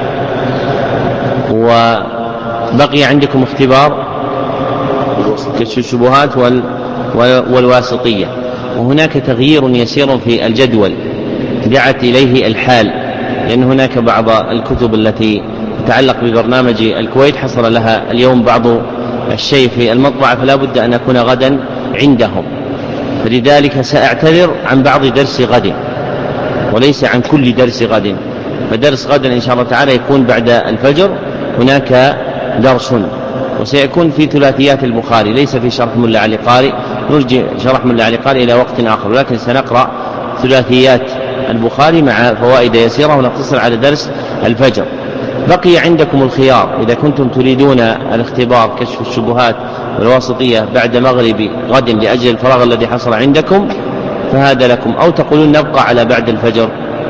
وبقي عندكم اختبار كشف الشبهات والواسطية. وهناك تغيير يسير في الجدول دعت إليه الحال، لأن هناك بعض الكتب التي تتعلق ببرنامج الكويت حصل لها اليوم بعض الشيء في المطبعة، فلا بد أن أكون غدا عندهم، فلذلك سأعتذر عن بعض درس غد وليس عن كل درس غد. فدرس غدا إن شاء الله تعالى يكون بعد الفجر، هناك درس وسيكون في ثلاثيات البخاري، ليس في شرح ملا علي قارئ، نرجع شرح ملا علي قارئ إلى وقت آخر، ولكن سنقرأ ثلاثيات البخاري مع فوائد يسيرة ونقتصر على درس الفجر. بقي عندكم الخيار، إذا كنتم تريدون الاختبار كشف الشبهات والواسطية بعد مغرب غد لأجل الفراغ الذي حصل عندكم فهذا لكم، أو تقولون نبقى على بعد الفجر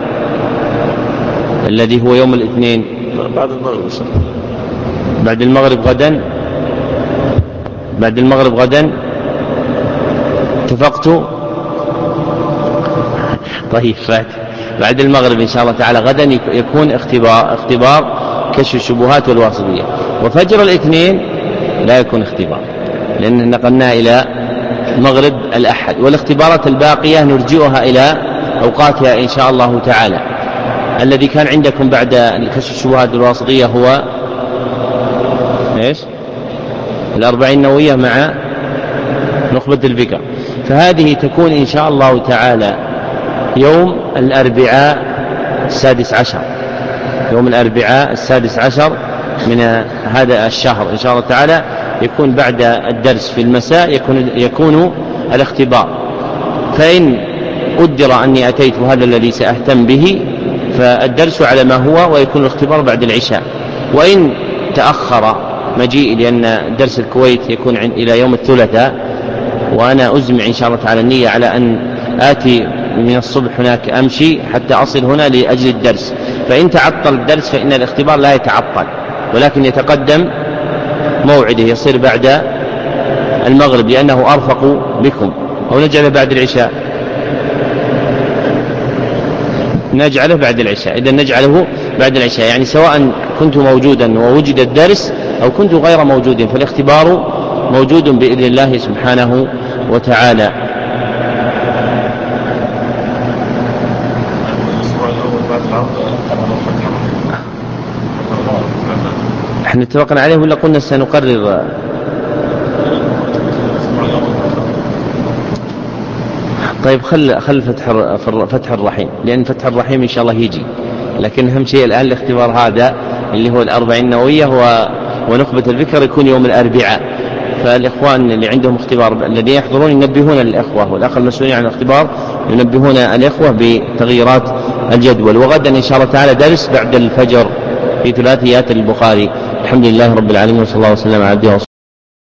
الذي هو يوم الاثنين بعد المغرب غدا اتفقتوا؟ طيب بعد المغرب إن شاء الله تعالى غدا يكون اختبار كشف الشبهات والواسطية، وفجر الاثنين لا يكون اختبار لأن نقلنا إلى مغرب الأحد، والاختبارات الباقية نرجئها إلى أوقاتها إن شاء الله تعالى. الذي كان عندكم بعد كشف الشبهات والواسطية هو الأربعين النووية مع نخبة الفكر، فهذه تكون إن شاء الله تعالى يوم الأربعاء 16، يوم الأربعاء 16 من هذا الشهر إن شاء الله تعالى، يكون بعد الدرس في المساء يكون الاختبار. فإن قدر أني أتيت وهذا الذي سأهتم به فالدرس على ما هو ويكون الاختبار بعد العشاء، وإن تأخر مجيء لأن درس الكويت يكون إلى يوم الثلاثاء، وأنا أزمع إن شاء الله تعالى النية على أن آتي من الصبح هناك أمشي حتى أصل هنا لأجل الدرس، فإن تعطل الدرس فإن الاختبار لا يتعطل ولكن يتقدم موعده يصير بعد المغرب لأنه أرفق بكم، أو نجعله بعد العشاء، نجعله بعد العشاء. إذا نجعله بعد العشاء يعني سواء كنت موجودا ووجد الدرس أو كنت غير موجود فالاختبار موجود بإذن الله سبحانه وتعالى. احنا اتفقنا عليه ولا قلنا سنقرر؟ طيب خل فتح الرحيم، لأن فتح الرحيم إن شاء الله يجي، لكن أهم شيء الآن الاختبار هذا اللي هو الأربعين النووية ونخبة الفكر يكون يوم الأربعاء. فالإخوان اللي عندهم اختبار الذين يحضرون ينبهون الإخوة، والأخ المسؤولين عن الاختبار ينبهون الإخوة بتغييرات الجدول. وغدا إن شاء الله تعالى درس بعد الفجر في ثلاثيات البخاري. الحمد لله رب العالمين، وصلى الله وسلم على عبده